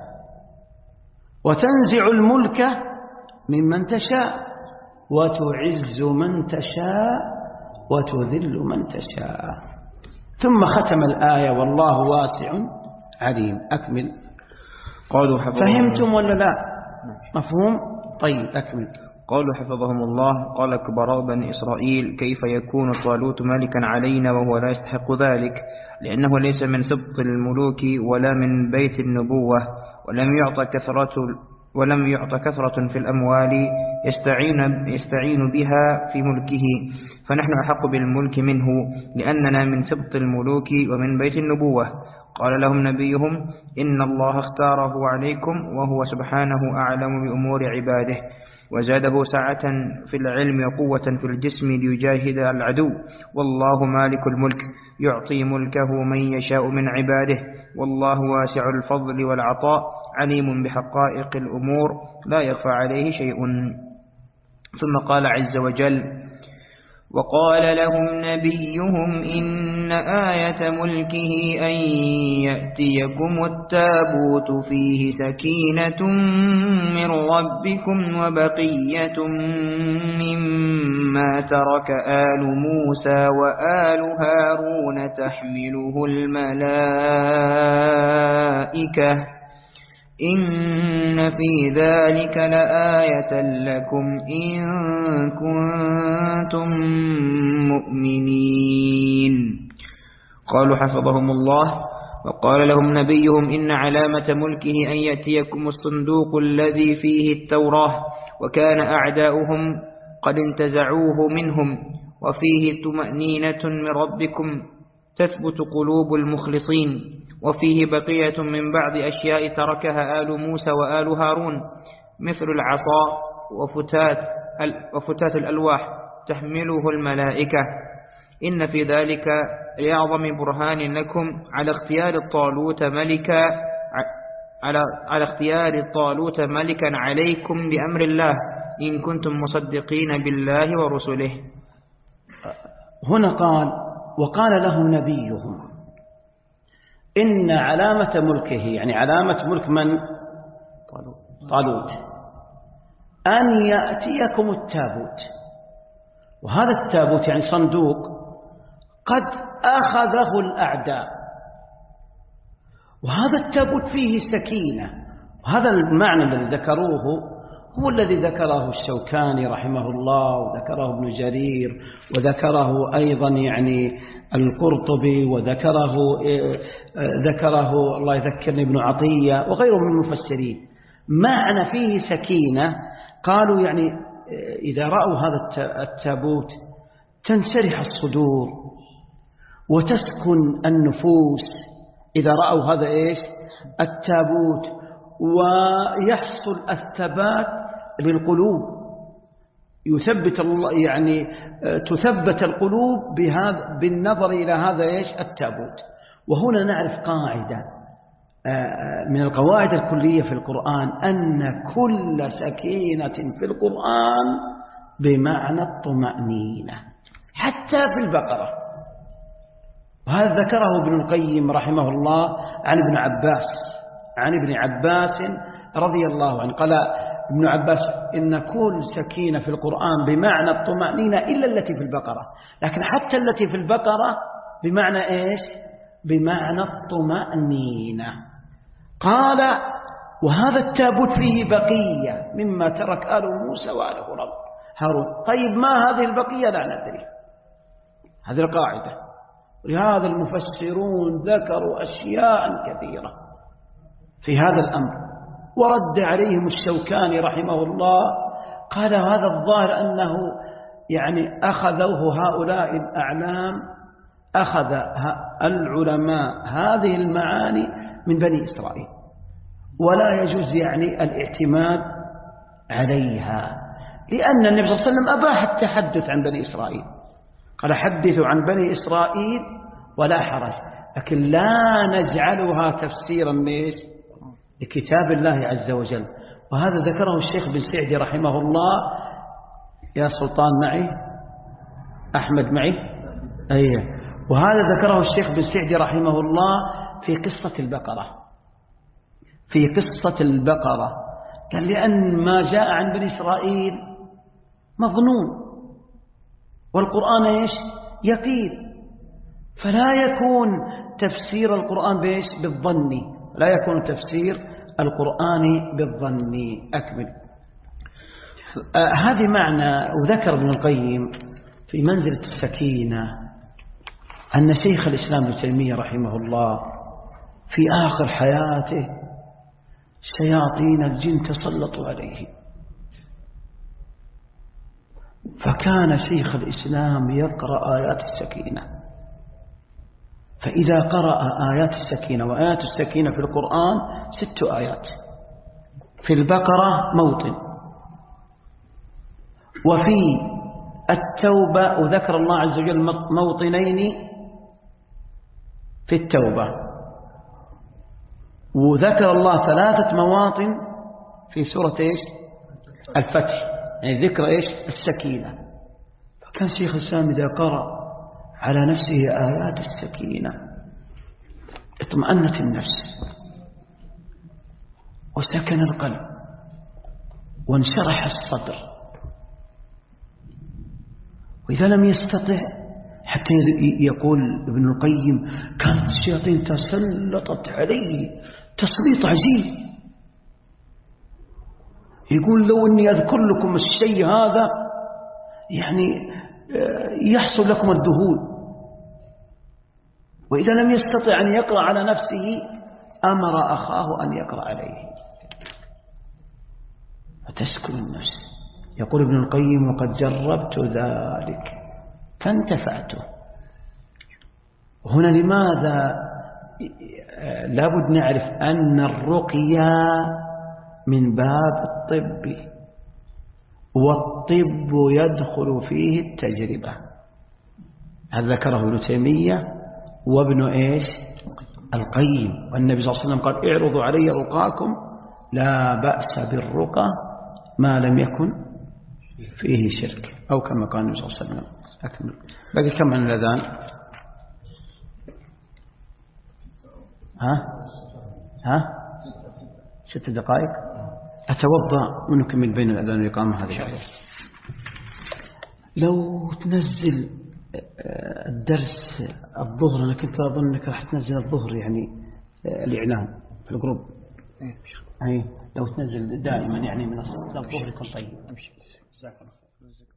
وتنزع الملك ممن تشاء وتعز من تشاء وتذل من تشاء. ثم ختم الآية والله واسع عليم. أكمل. قالوا حفظهم فهمتم ولا لا؟ مفهوم؟ طيب أكمل. قالوا حفظهم الله قال كبراء بني إسرائيل كيف يكون طالوت ملكا علينا وهو لا يستحق ذلك، لأنه ليس من سبط الملوك ولا من بيت النبوة، ولم يعطى كثرة ولم يعطى كثرة في الأموال يستعين, يستعين بها في ملكه، فنحن أحق بالملك منه لأننا من سبط الملوك ومن بيت النبوة. قال لهم نبيهم إن الله اختاره عليكم وهو سبحانه أعلم بأمور عباده، وزاده سعة في العلم وقوة في الجسم ليجاهد العدو، والله مالك الملك يعطي ملكه من يشاء من عباده، والله واسع الفضل والعطاء عليم بحقائق الأمور لا يخفى عليه شيء. ثم قال عز وجل وقال لهم نبيهم إن آية ملكه أن يأتيكم التابوت فيه سكينة من ربكم وبقية مما ترك آل موسى وآل هارون تحمله الملائكة إن في ذلك لآية لكم إن كنتم مؤمنين. قالوا حفظهم الله وقال لهم نبيهم إن علامة ملكه أن يأتيكم الصندوق الذي فيه التوراة، وكان أعداؤهم قد انتزعوه منهم، وفيه طمأنينة من ربكم تثبت قلوب المخلصين، وفيه بقية من بعض أشياء تركها آل موسى وآل هارون مثل العصا وفتات, وفتات الألواح تحمله الملائكة، إن في ذلك لأعظم برهان لكم على اختيار طالوت ملكا على, على اختيار طالوت ملكا عليكم بأمر الله إن كنتم مصدقين بالله ورسله. هنا قال وقال لهم نبيهم إن علامة ملكه، يعني علامة ملك من؟ طالوت. أن يأتيكم التابوت. وهذا التابوت يعني صندوق قد أخذه الأعداء، وهذا التابوت فيه سكينة. وهذا المعنى الذي ذكروه هو الذي ذكره الشوكاني رحمه الله، وذكره ابن جرير، وذكره أيضا يعني القرطبي، وذكره ذكره الله يذكرني ابن عطية وغيره من المفسرين. معنى فيه سكينة، قالوا يعني إذا رأوا هذا التابوت تنشرح الصدور وتسكن النفوس إذا رأوا هذا إيش التابوت، ويحصل الثبات للقلوب، يثبت الله يعني تثبت القلوب بهذا بالنظر إلى هذا إيش التابوت. وهنا نعرف قاعدة من القواعد الكلية في القرآن، أن كل سكينة في القرآن بمعنى الطمأنينة، حتى في البقرة. وهذا ذكره ابن القيم رحمه الله عن ابن عباس عن ابن عباس رضي الله عنه، قال ابن عباس إن كل سكينة في القرآن بمعنى الطمأنينة إلا التي في البقرة، لكن حتى التي في البقرة بمعنى إيش بمعنى الطمأنينة. قال وهذا التابوت فيه بقية مما ترك آل موسى وآل هارون. طيب ما هذه البقية؟ لا ندري، هذه القاعدة. ولهذا المفسرون ذكروا أشياء كثيرة في هذا الأمر، ورد عليهم الشوكاني رحمه الله، قال هذا الظاهر أنه يعني أخذوه هؤلاء الأعلام، أخذ العلماء هذه المعاني من بني إسرائيل، ولا يجوز يعني الاعتماد عليها، لأن النبي صلى الله عليه وسلم أباح التحدث عن بني إسرائيل، قال حدثوا عن بني إسرائيل ولا حرج، لكن لا نجعلها تفسيرا لكتاب الله عز وجل. وهذا ذكره الشيخ بن سعدي رحمه الله. يا سلطان معي؟ أحمد معي؟ أيه. وهذا ذكره الشيخ بن سعدي رحمه الله في قصة البقرة في قصة البقرة قال لأن ما جاء عن بني إسرائيل مظنون، والقرآن إيش يقين، فلا يكون تفسير القرآن بإيش بالظن، لا يكون تفسير القرآن بالظن. أكمل. آه هذه معنى. وذكر ابن القيم في منزلة السكينة أن شيخ الإسلام ابن تيمية رحمه الله في آخر حياته شياطين الجن تسلطوا عليه، فكان شيخ الإسلام يقرأ آيات السكينة، فإذا قرأ آيات السكينة، وآيات السكينة في القرآن ست آيات، في البقرة موطن، وفي التوبة وذكر الله عز وجل موطنين في التوبة، وذكر الله ثلاثة مواطن في سورة إيش الفتح، يعني ذكر إيش السكينة. فكان شيخ الإسلام إذا قرأ على نفسه آيات السكينة اطمأنت النفس وسكن القلب وانشرح الصدر. وإذا لم يستطع، حتى يقول ابن القيم كانت الشياطين تسلطت عليه تسليط عجيب، يقول لو أني أذكر لكم الشيء هذا يعني يحصل لكم الذهول. وإذا لم يستطع أن يقرأ على نفسه أمر أخاه أن يقرأ عليه فتسكن النفس. يقول ابن القيم وقد جربت ذلك فانتفعته. هنا لماذا لابد نعرف أن الرقية من باب الطب، والطب يدخل فيه التجربة. هذا ذكره ابن تيمية وابن إيش القيم. والنبي صلى الله عليه وسلم قال اعرضوا علي رقاكم لا بأس بالرقى ما لم يكن فيه شرك، أو كما قال النبي صلى الله عليه وسلم. أكمل. باقي كم من الأذان؟ ها ها ست دقائق. أتوضأ ونكمل بين الأذان والإقامة هذه. لو تنزل الدرس الظهر، أنا كنت أظن أنك راح تنزل الظهر يعني الإعلان في الجروب. أي لو تنزل دائما يعني من الصلاة الظهر يكون طيب.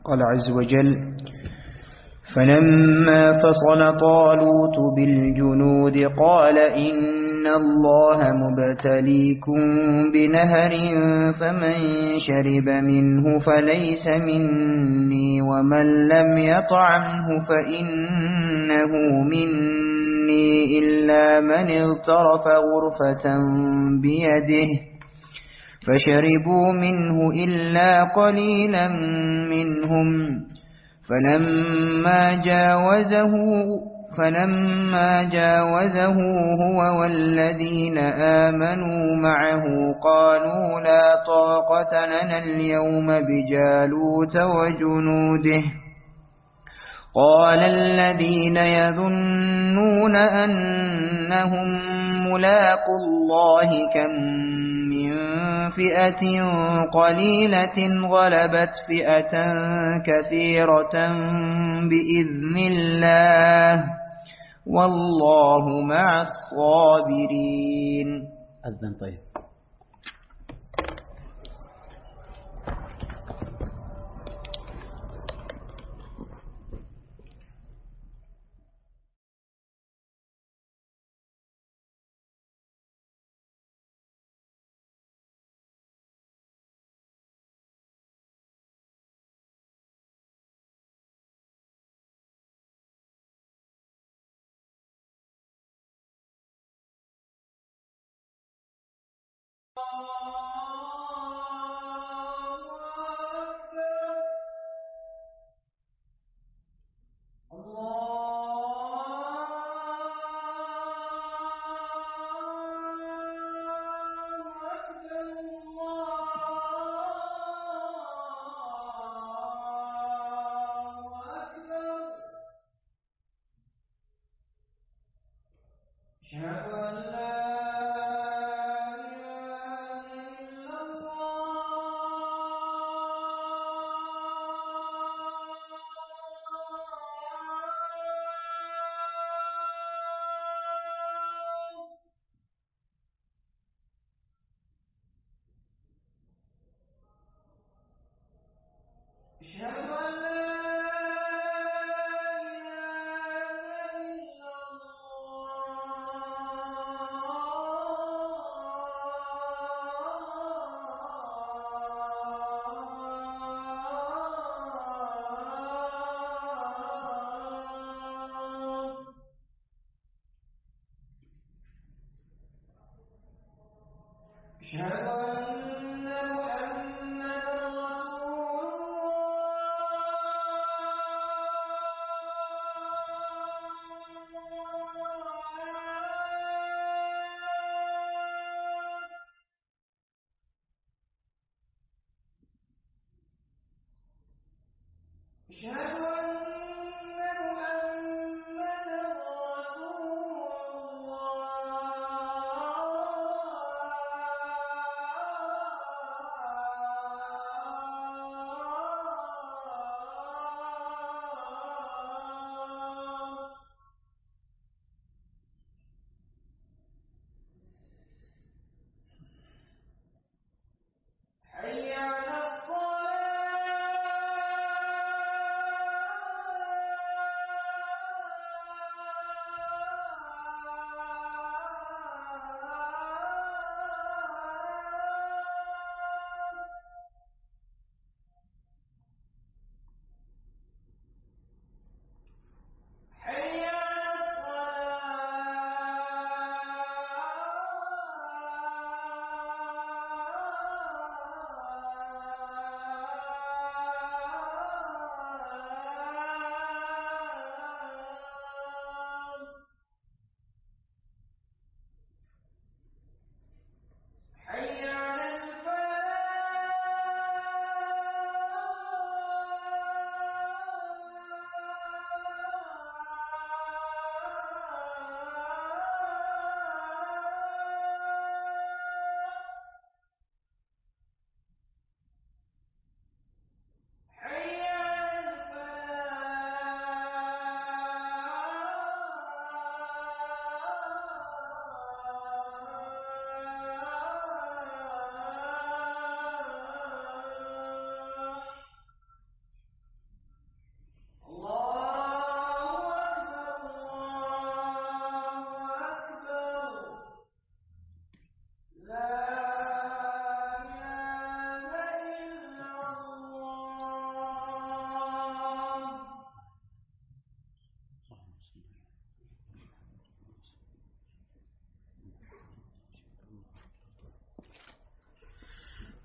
قال عز وجل: فلما فصل طالوت بالجنود قال إن الله مبتليكم بنهر فمن شرب منه فليس مني ومن لم يطعمه فإنه مني إلا من اغترف غرفة بيده فشربوا منه إلا قليلا منهم فلما جاوزه فلما جاوزه هو والذين آمنوا معه قالوا لا طاقة لنا اليوم بجالوت وجنوده قال الذين يظنون أنهم ملاقو الله كم من فئة قليلة غلبت فئة كثيرة بإذن الله والله مع الصابرين. أذن طيب.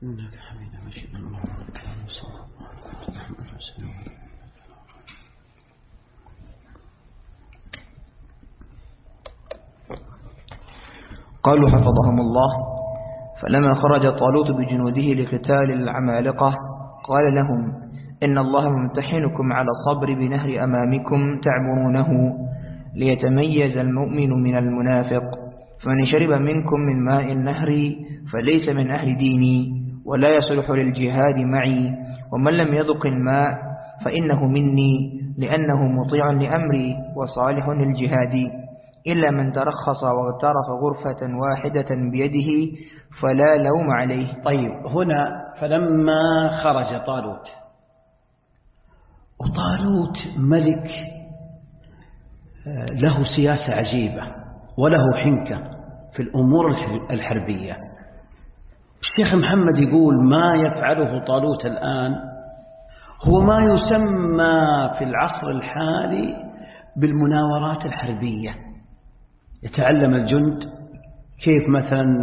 إنك حميد مجيد. قالوا حفظهم الله: فلما خرج طالوت بجنوده لقتال العمالقة قال لهم: إن الله ممتحنكم على صبر بنهر أمامكم تعبرونه ليتميز المؤمن من المنافق، فمن شرب منكم من ماء النهر فليس من أهل ديني ولا يصلح للجهاد معي، ومن لم يذق الماء فإنه مني لأنه مطيع لأمري وصالح للجهاد، إلا من ترخص واغترف غرفة واحدة بيده فلا لوم عليه. طيب، هنا فلما خرج طالوت، وطالوت ملك له سياسة عجيبة وله حنكة في الأمور الحربية. الشيخ محمد يقول ما يفعله طالوت الآن هو ما يسمى في العصر الحالي بالمناورات الحربية. يتعلم الجند كيف مثلا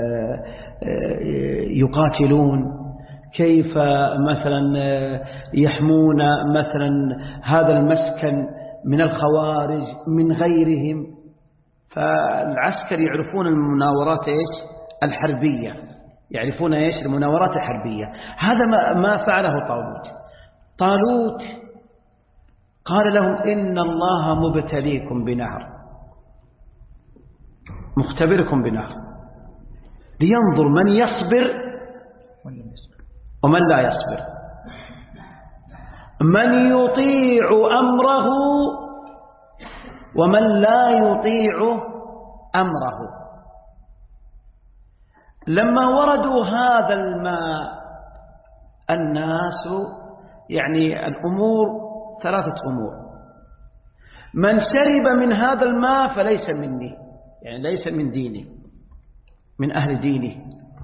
يقاتلون، كيف مثلا يحمون مثلا هذا المسكن من الخوارج من غيرهم. فالعسكر يعرفون المناورات إيش الحربية، يعرفون إيش المناورات الحربية. هذا ما, ما فعله طالوت. طالوت قال لهم: إن الله مبتليكم بنهر، مختبركم بنهر، لينظر من يصبر ومن لا يصبر، من يطيع أمره ومن لا يطيع أمره. لما وردوا هذا الماء الناس، يعني الأمور ثلاثة أمور: من شرب من هذا الماء فليس مني، يعني ليس من ديني، من أهل ديني،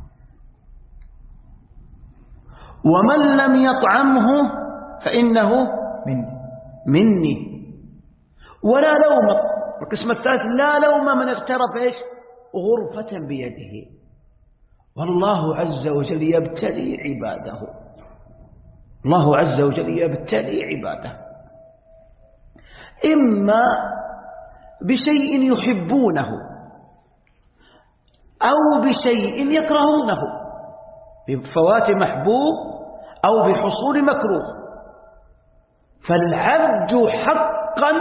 ومن لم يطعمه فإنه مني, مني. ولا لوم. القسم الثالث: لا لوم من اغترف إيش غرفة بيده. والله عز وجل يبتلي عباده، الله عز وجل يبتلي عباده إما بشيء يحبونه أو بشيء يكرهونه، بفوات محبوب أو بحصول مكروه. فالعبد حقا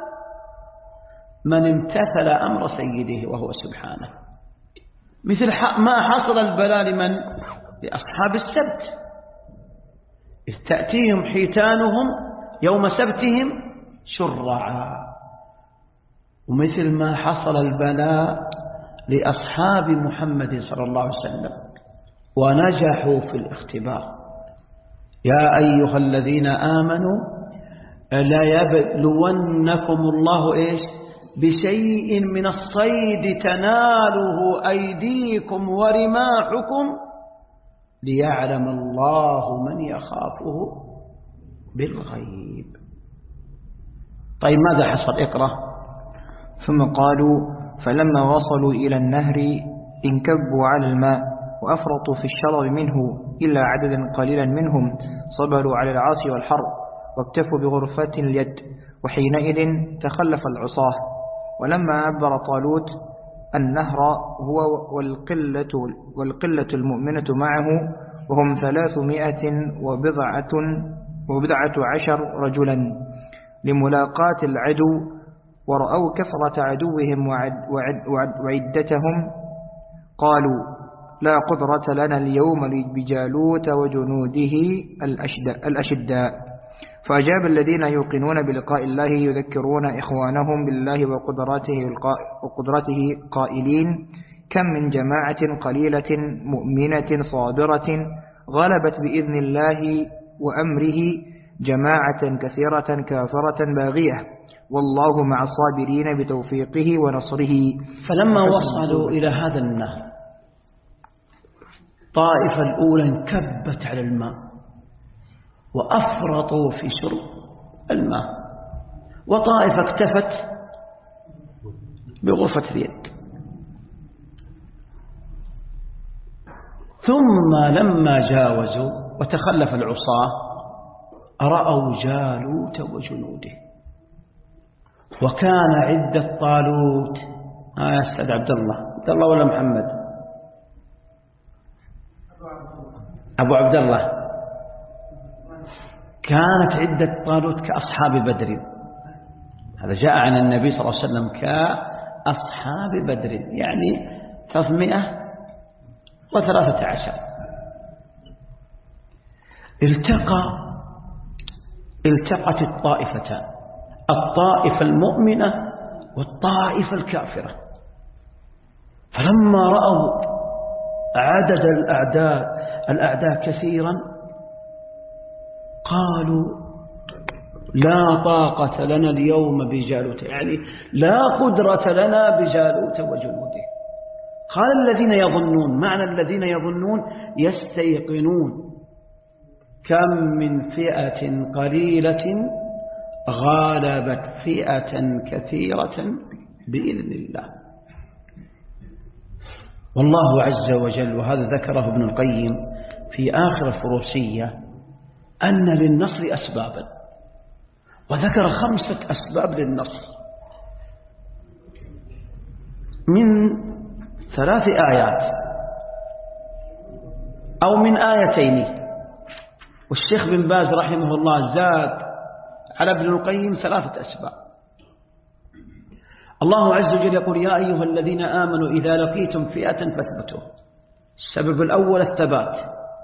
من امتثل أمر سيده وهو سبحانه، مثل ما حصل البلاء لمن؟ لأصحاب السبت، إذ تأتيهم حيتانهم يوم سبتهم شرعا. ومثل ما حصل البلاء لأصحاب محمد صلى الله عليه وسلم ونجحوا في الاختبار. يا أيها الذين آمنوا لا يبلونكم الله إيش بشيء من الصيد تناله أيديكم ورماحكم ليعلم الله من يخافه بالغيب. طيب، ماذا حصل؟ اقرأ. ثم قالوا: فلما وصلوا إلى النهر انكبوا على الماء وأفرطوا في الشرب منه، إلا عددا قليلا منهم صبروا على العاصي والحر واكتفوا بغرفة اليد، وحينئذ تخلف العصاه. ولما عبر طالوت النهر هو والقلة, والقلة المؤمنة معه، وهم ثلاثمائة وبضعة, وبضعة عشر رجلا لملاقاة العدو، ورأوا كثرة عدوهم وعد وعد وعد وعدتهم، قالوا: لا قدرة لنا اليوم بجالوت وجنوده الأشداء. فأجاب الذين يوقنون بلقاء الله يذكرون إخوانهم بالله وقدراته, وقدرته قائلين: كم من جماعة قليلة مؤمنة صابرة غلبت بإذن الله وأمره جماعة كثيرة كافرة باغية، والله مع الصابرين بتوفيقه ونصره. فلما وصلوا إلى هذا النهر، طائفة الأولى انكبت على الماء وأفرطوا في شرب الماء، وطائفة اكتفت بغرفة اليد. ثم لما جاوزوا وتخلف العصاة رأوا جالوت وجنوده، وكان عدة طالوت. آه يا أستاذ عبد الله، عبد الله ولا محمد؟ أبو عبد الله. كانت عدة طالوت كأصحاب بدر، هذا جاء عن النبي صلى الله عليه وسلم كأصحاب بدر، يعني ثلاثمائة وثلاثة عشر. التقى التقت الطائفتان، الطائفة المؤمنة والطائفة الكافرة. فلما رأوا عدد الأعداء الأعداء كثيرا قالوا لا طاقة لنا اليوم بجالوت، يعني لا قدرة لنا بجالوت وجنوده. قال الذين يظنون، معنى الذين يظنون يستيقنون، كم من فئة قليلة غالبت فئة كثيرة بإذن الله. والله عز وجل، وهذا ذكره ابن القيم في آخر الفروسية، أن للنصر أسبابا، وذكر خمسة أسباب للنصر من ثلاث آيات أو من آيتين، والشيخ بن باز رحمه الله زاد على ابن القيم ثلاثة أسباب. الله عز وجل يقول يا أيها الذين آمنوا إذا لقيتم فئة فاثبتوا. السبب الأول الثبات.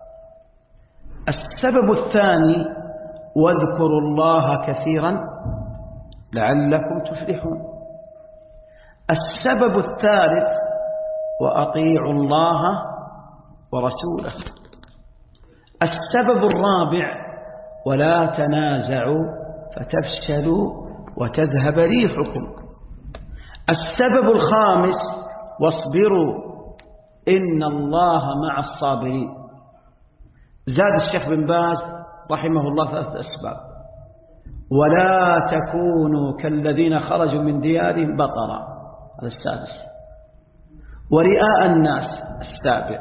السبب الثاني واذكروا الله كثيرا لعلكم تفلحون. السبب الثالث وأطيعوا الله ورسوله. السبب الرابع ولا تنازعوا فتفشلوا وتذهب ريحكم. السبب الخامس واصبروا إن الله مع الصابرين. زاد الشيخ بن باز رحمه الله ثلاثة أسباب: ولا تكونوا كالذين خرجوا من ديارهم بطرا، هذا السادس، ورئاء الناس السابع،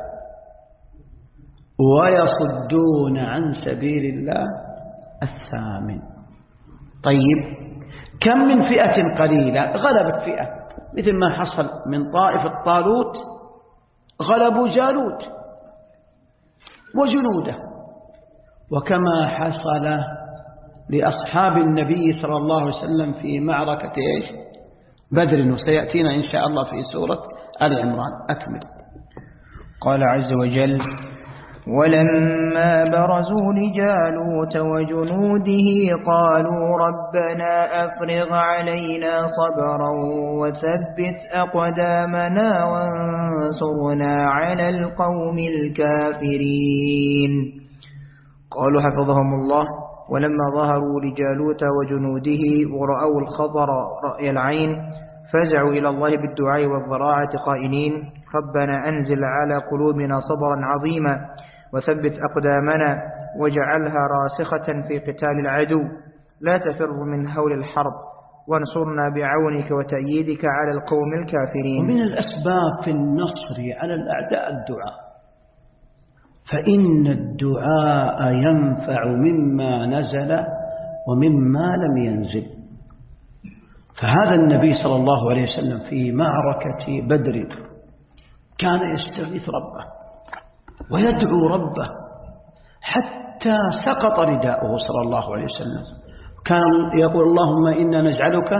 ويصدون عن سبيل الله الثامن. طيب، كم من فئة قليلة غلبت فئة، مثل ما حصل من طائفة طالوت غلبوا جالوت وجنوده، وكما حصل لأصحاب النبي صلى الله عليه وسلم في معركة إيش؟ بدر، وسيأتينا إن شاء الله في سورة آل عمران. أكمل. قال عز وجل: ولما برزوا لجالوت وجنوده قالوا ربنا أفرغ علينا صبرا وثبت أقدامنا وانصرنا على القوم الكافرين. قالوا حفظهم الله: ولما ظهروا لجالوت وجنوده ورأوا الخطر رأي العين فزعوا إلى الله بالدعاء والضراعة قائلين: ربنا أنزل على قلوبنا صبرا عظيما وثبت أقدامنا واجعلها راسخة في قتال العدو، لا تفر من هول الحرب وانصرنا بعونك وتأييدك على القوم الكافرين. ومن الأسباب في النصر على الأعداء الدعاء، فإن الدعاء ينفع مما نزل ومما لم ينزل. فهذا النبي صلى الله عليه وسلم في معركة بدر كان يستغيث ربه ويدعو ربه حتى سقط رداؤه صلى الله عليه وسلم، كان يقول: اللهم إنا نجعلك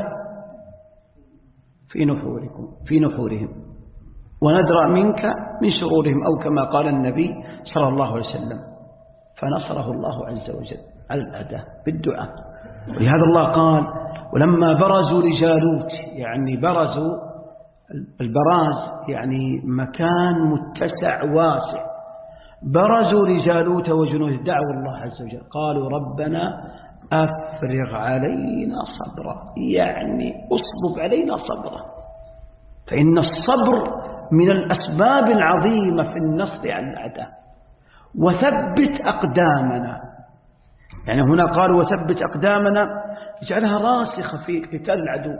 في نحوركم في نحورهم وندرأ منك من شرورهم، أو كما قال النبي صلى الله عليه وسلم. فنصره الله عز وجل على الأعداء بالدعاء. ولهذا الله قال: ولما برزوا لجالوت، يعني برزوا، البراز يعني مكان متسع واسع، برزوا لجالوت وجنوده دعوا الله عز وجل قالوا ربنا أفرغ علينا صبرا، يعني أصبب علينا صبرا. فإن الصبر من الأسباب العظيمة في النصر على الأعداء. وثبت أقدامنا، يعني هنا قالوا وثبت أقدامنا، اجعلها راسخة في قتال العدو،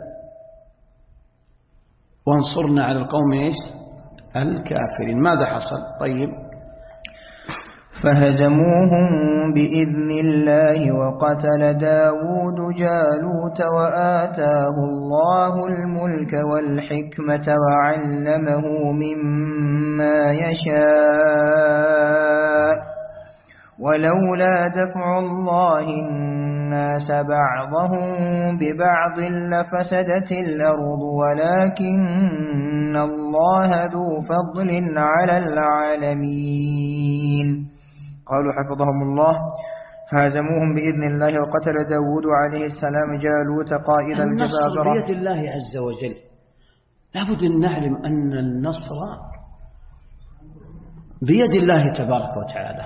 وانصرنا على القوم إيش؟ الكافرين. ماذا حصل؟ طيب، فهزموهم بإذن الله وقتل داود جالوت وآتاه الله الملك والحكمة وعلمه مما يشاء ولولا دفع الله الناس بعضهم ببعض لفسدت الأرض ولكن الله ذو فضل على العالمين. قالوا حفظهم الله: فهزموهم بإذن الله وقتل داود عليه السلام جالوت قائد الجبابرة. النصر بيد الله عز وجل. لابد أن نعلم أن النصر بيد الله تبارك وتعالى.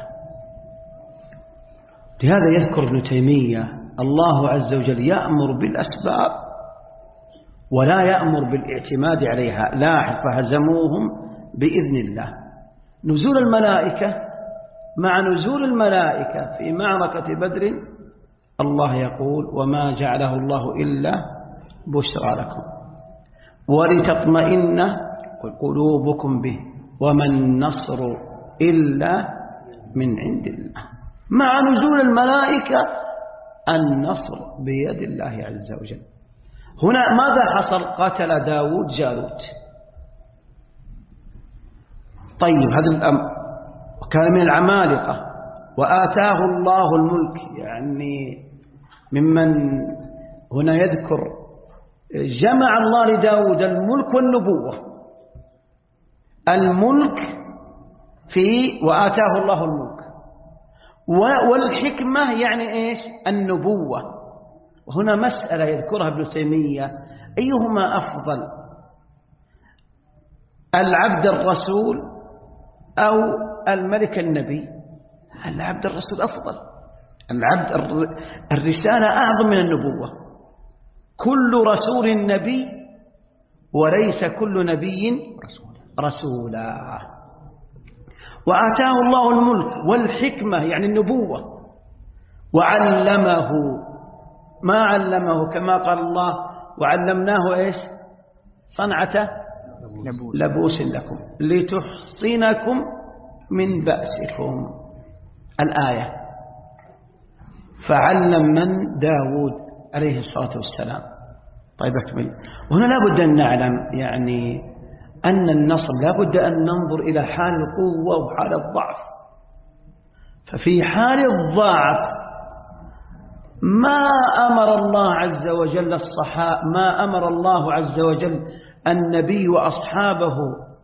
لهذا يذكر ابن تيمية الله عز وجل يأمر بالأسباب ولا يأمر بالاعتماد عليها. لاحظ: فهزموهم بإذن الله. نزول الملائكة، مع نزول الملائكة في معركة بدر الله يقول: وما جعله الله إلا بشرى لكم ولتطمئن قلوبكم به وما النصر إلا من عند الله. مع نزول الملائكة النصر بيد الله عز وجل. هنا ماذا حصل؟ قتل داود جالوت. طيب، هذا الأمر وكان من العمالقة وآتاه الله الملك، يعني ممن هنا يذكر جمع الله لداود الملك والنبوة. الملك في وآتاه الله الملك، والحكمة يعني إيش؟ النبوة. وهنا مسألة يذكرها ابن تيمية: أيهما أفضل، العبد الرسول أو الملك النبي؟ العبد الرسول أفضل. العبد الرسالة أعظم من النبوة. كل رسول نبي وليس كل نبي رسولا. وآتاه الله الملك والحكمة يعني النبوة، وعلمه ما علمه كما قال الله: وعلمناه إيش؟ صنعة لبوس لكم لتحصنكم من بأسكم. الآية. فعلم من؟ داود عليه الصلاة والسلام. طيب أكمل. وهنا لابد أن نعلم يعني أن النصر لابد أن ننظر إلى حال القوة وحال الضعف. ففي حال الضعف ما أمر الله عز وجل الصحابة ما أمر الله عز وجل النبي وأصحابه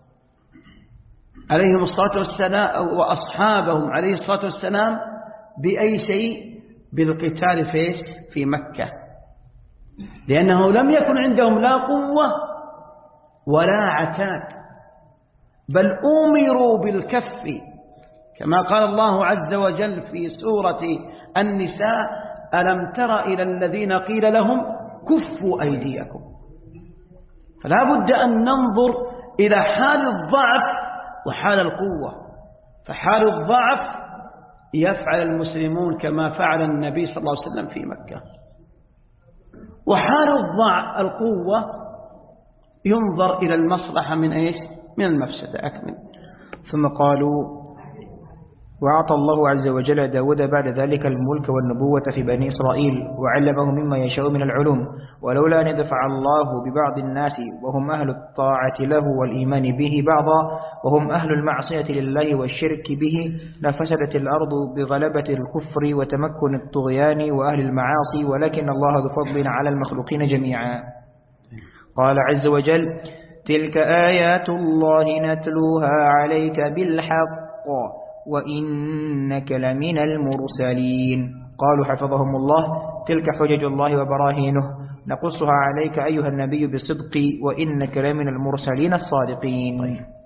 عليهم الصلاة والسلام وأصحابهم عليه الصلاة والسلام بأي شيء؟ بالقتال فيش في مكة، لأنه لم يكن عندهم لا قوة ولا عتاد، بل أمروا بالكف كما قال الله عز وجل في سورة النساء: ألم تر إلى الذين قيل لهم كفوا أيديكم. فلا بد أن ننظر إلى حال الضعف وحال القوة. فحال الضعف يفعل المسلمون كما فعل النبي صلى الله عليه وسلم في مكة، وحال الضعف القوة ينظر إلى المصلحة من إيش؟ من المفسدة. أكمل. ثم قالوا: وأعطى الله عز وجل داود بعد ذلك الملك والنبوة في بني إسرائيل وعلمه مما يشاء من العلوم، ولولا أن يدفع الله ببعض الناس وهم أهل الطاعة له والإيمان به بعضا وهم أهل المعصية لله والشرك به لفسدت الأرض بغلبة الكفر وتمكن الطغيان وأهل المعاصي، ولكن الله ذو فضل على المخلوقين جميعا. قال عز وجل: تلك آيات الله نتلوها عليك بالحق وإنك لمن المرسلين. قالوا حفظهم الله: تلك حجج الله وبراهينه نقصها عليك أيها النبي بصدق وإنك لمن المرسلين الصادقين.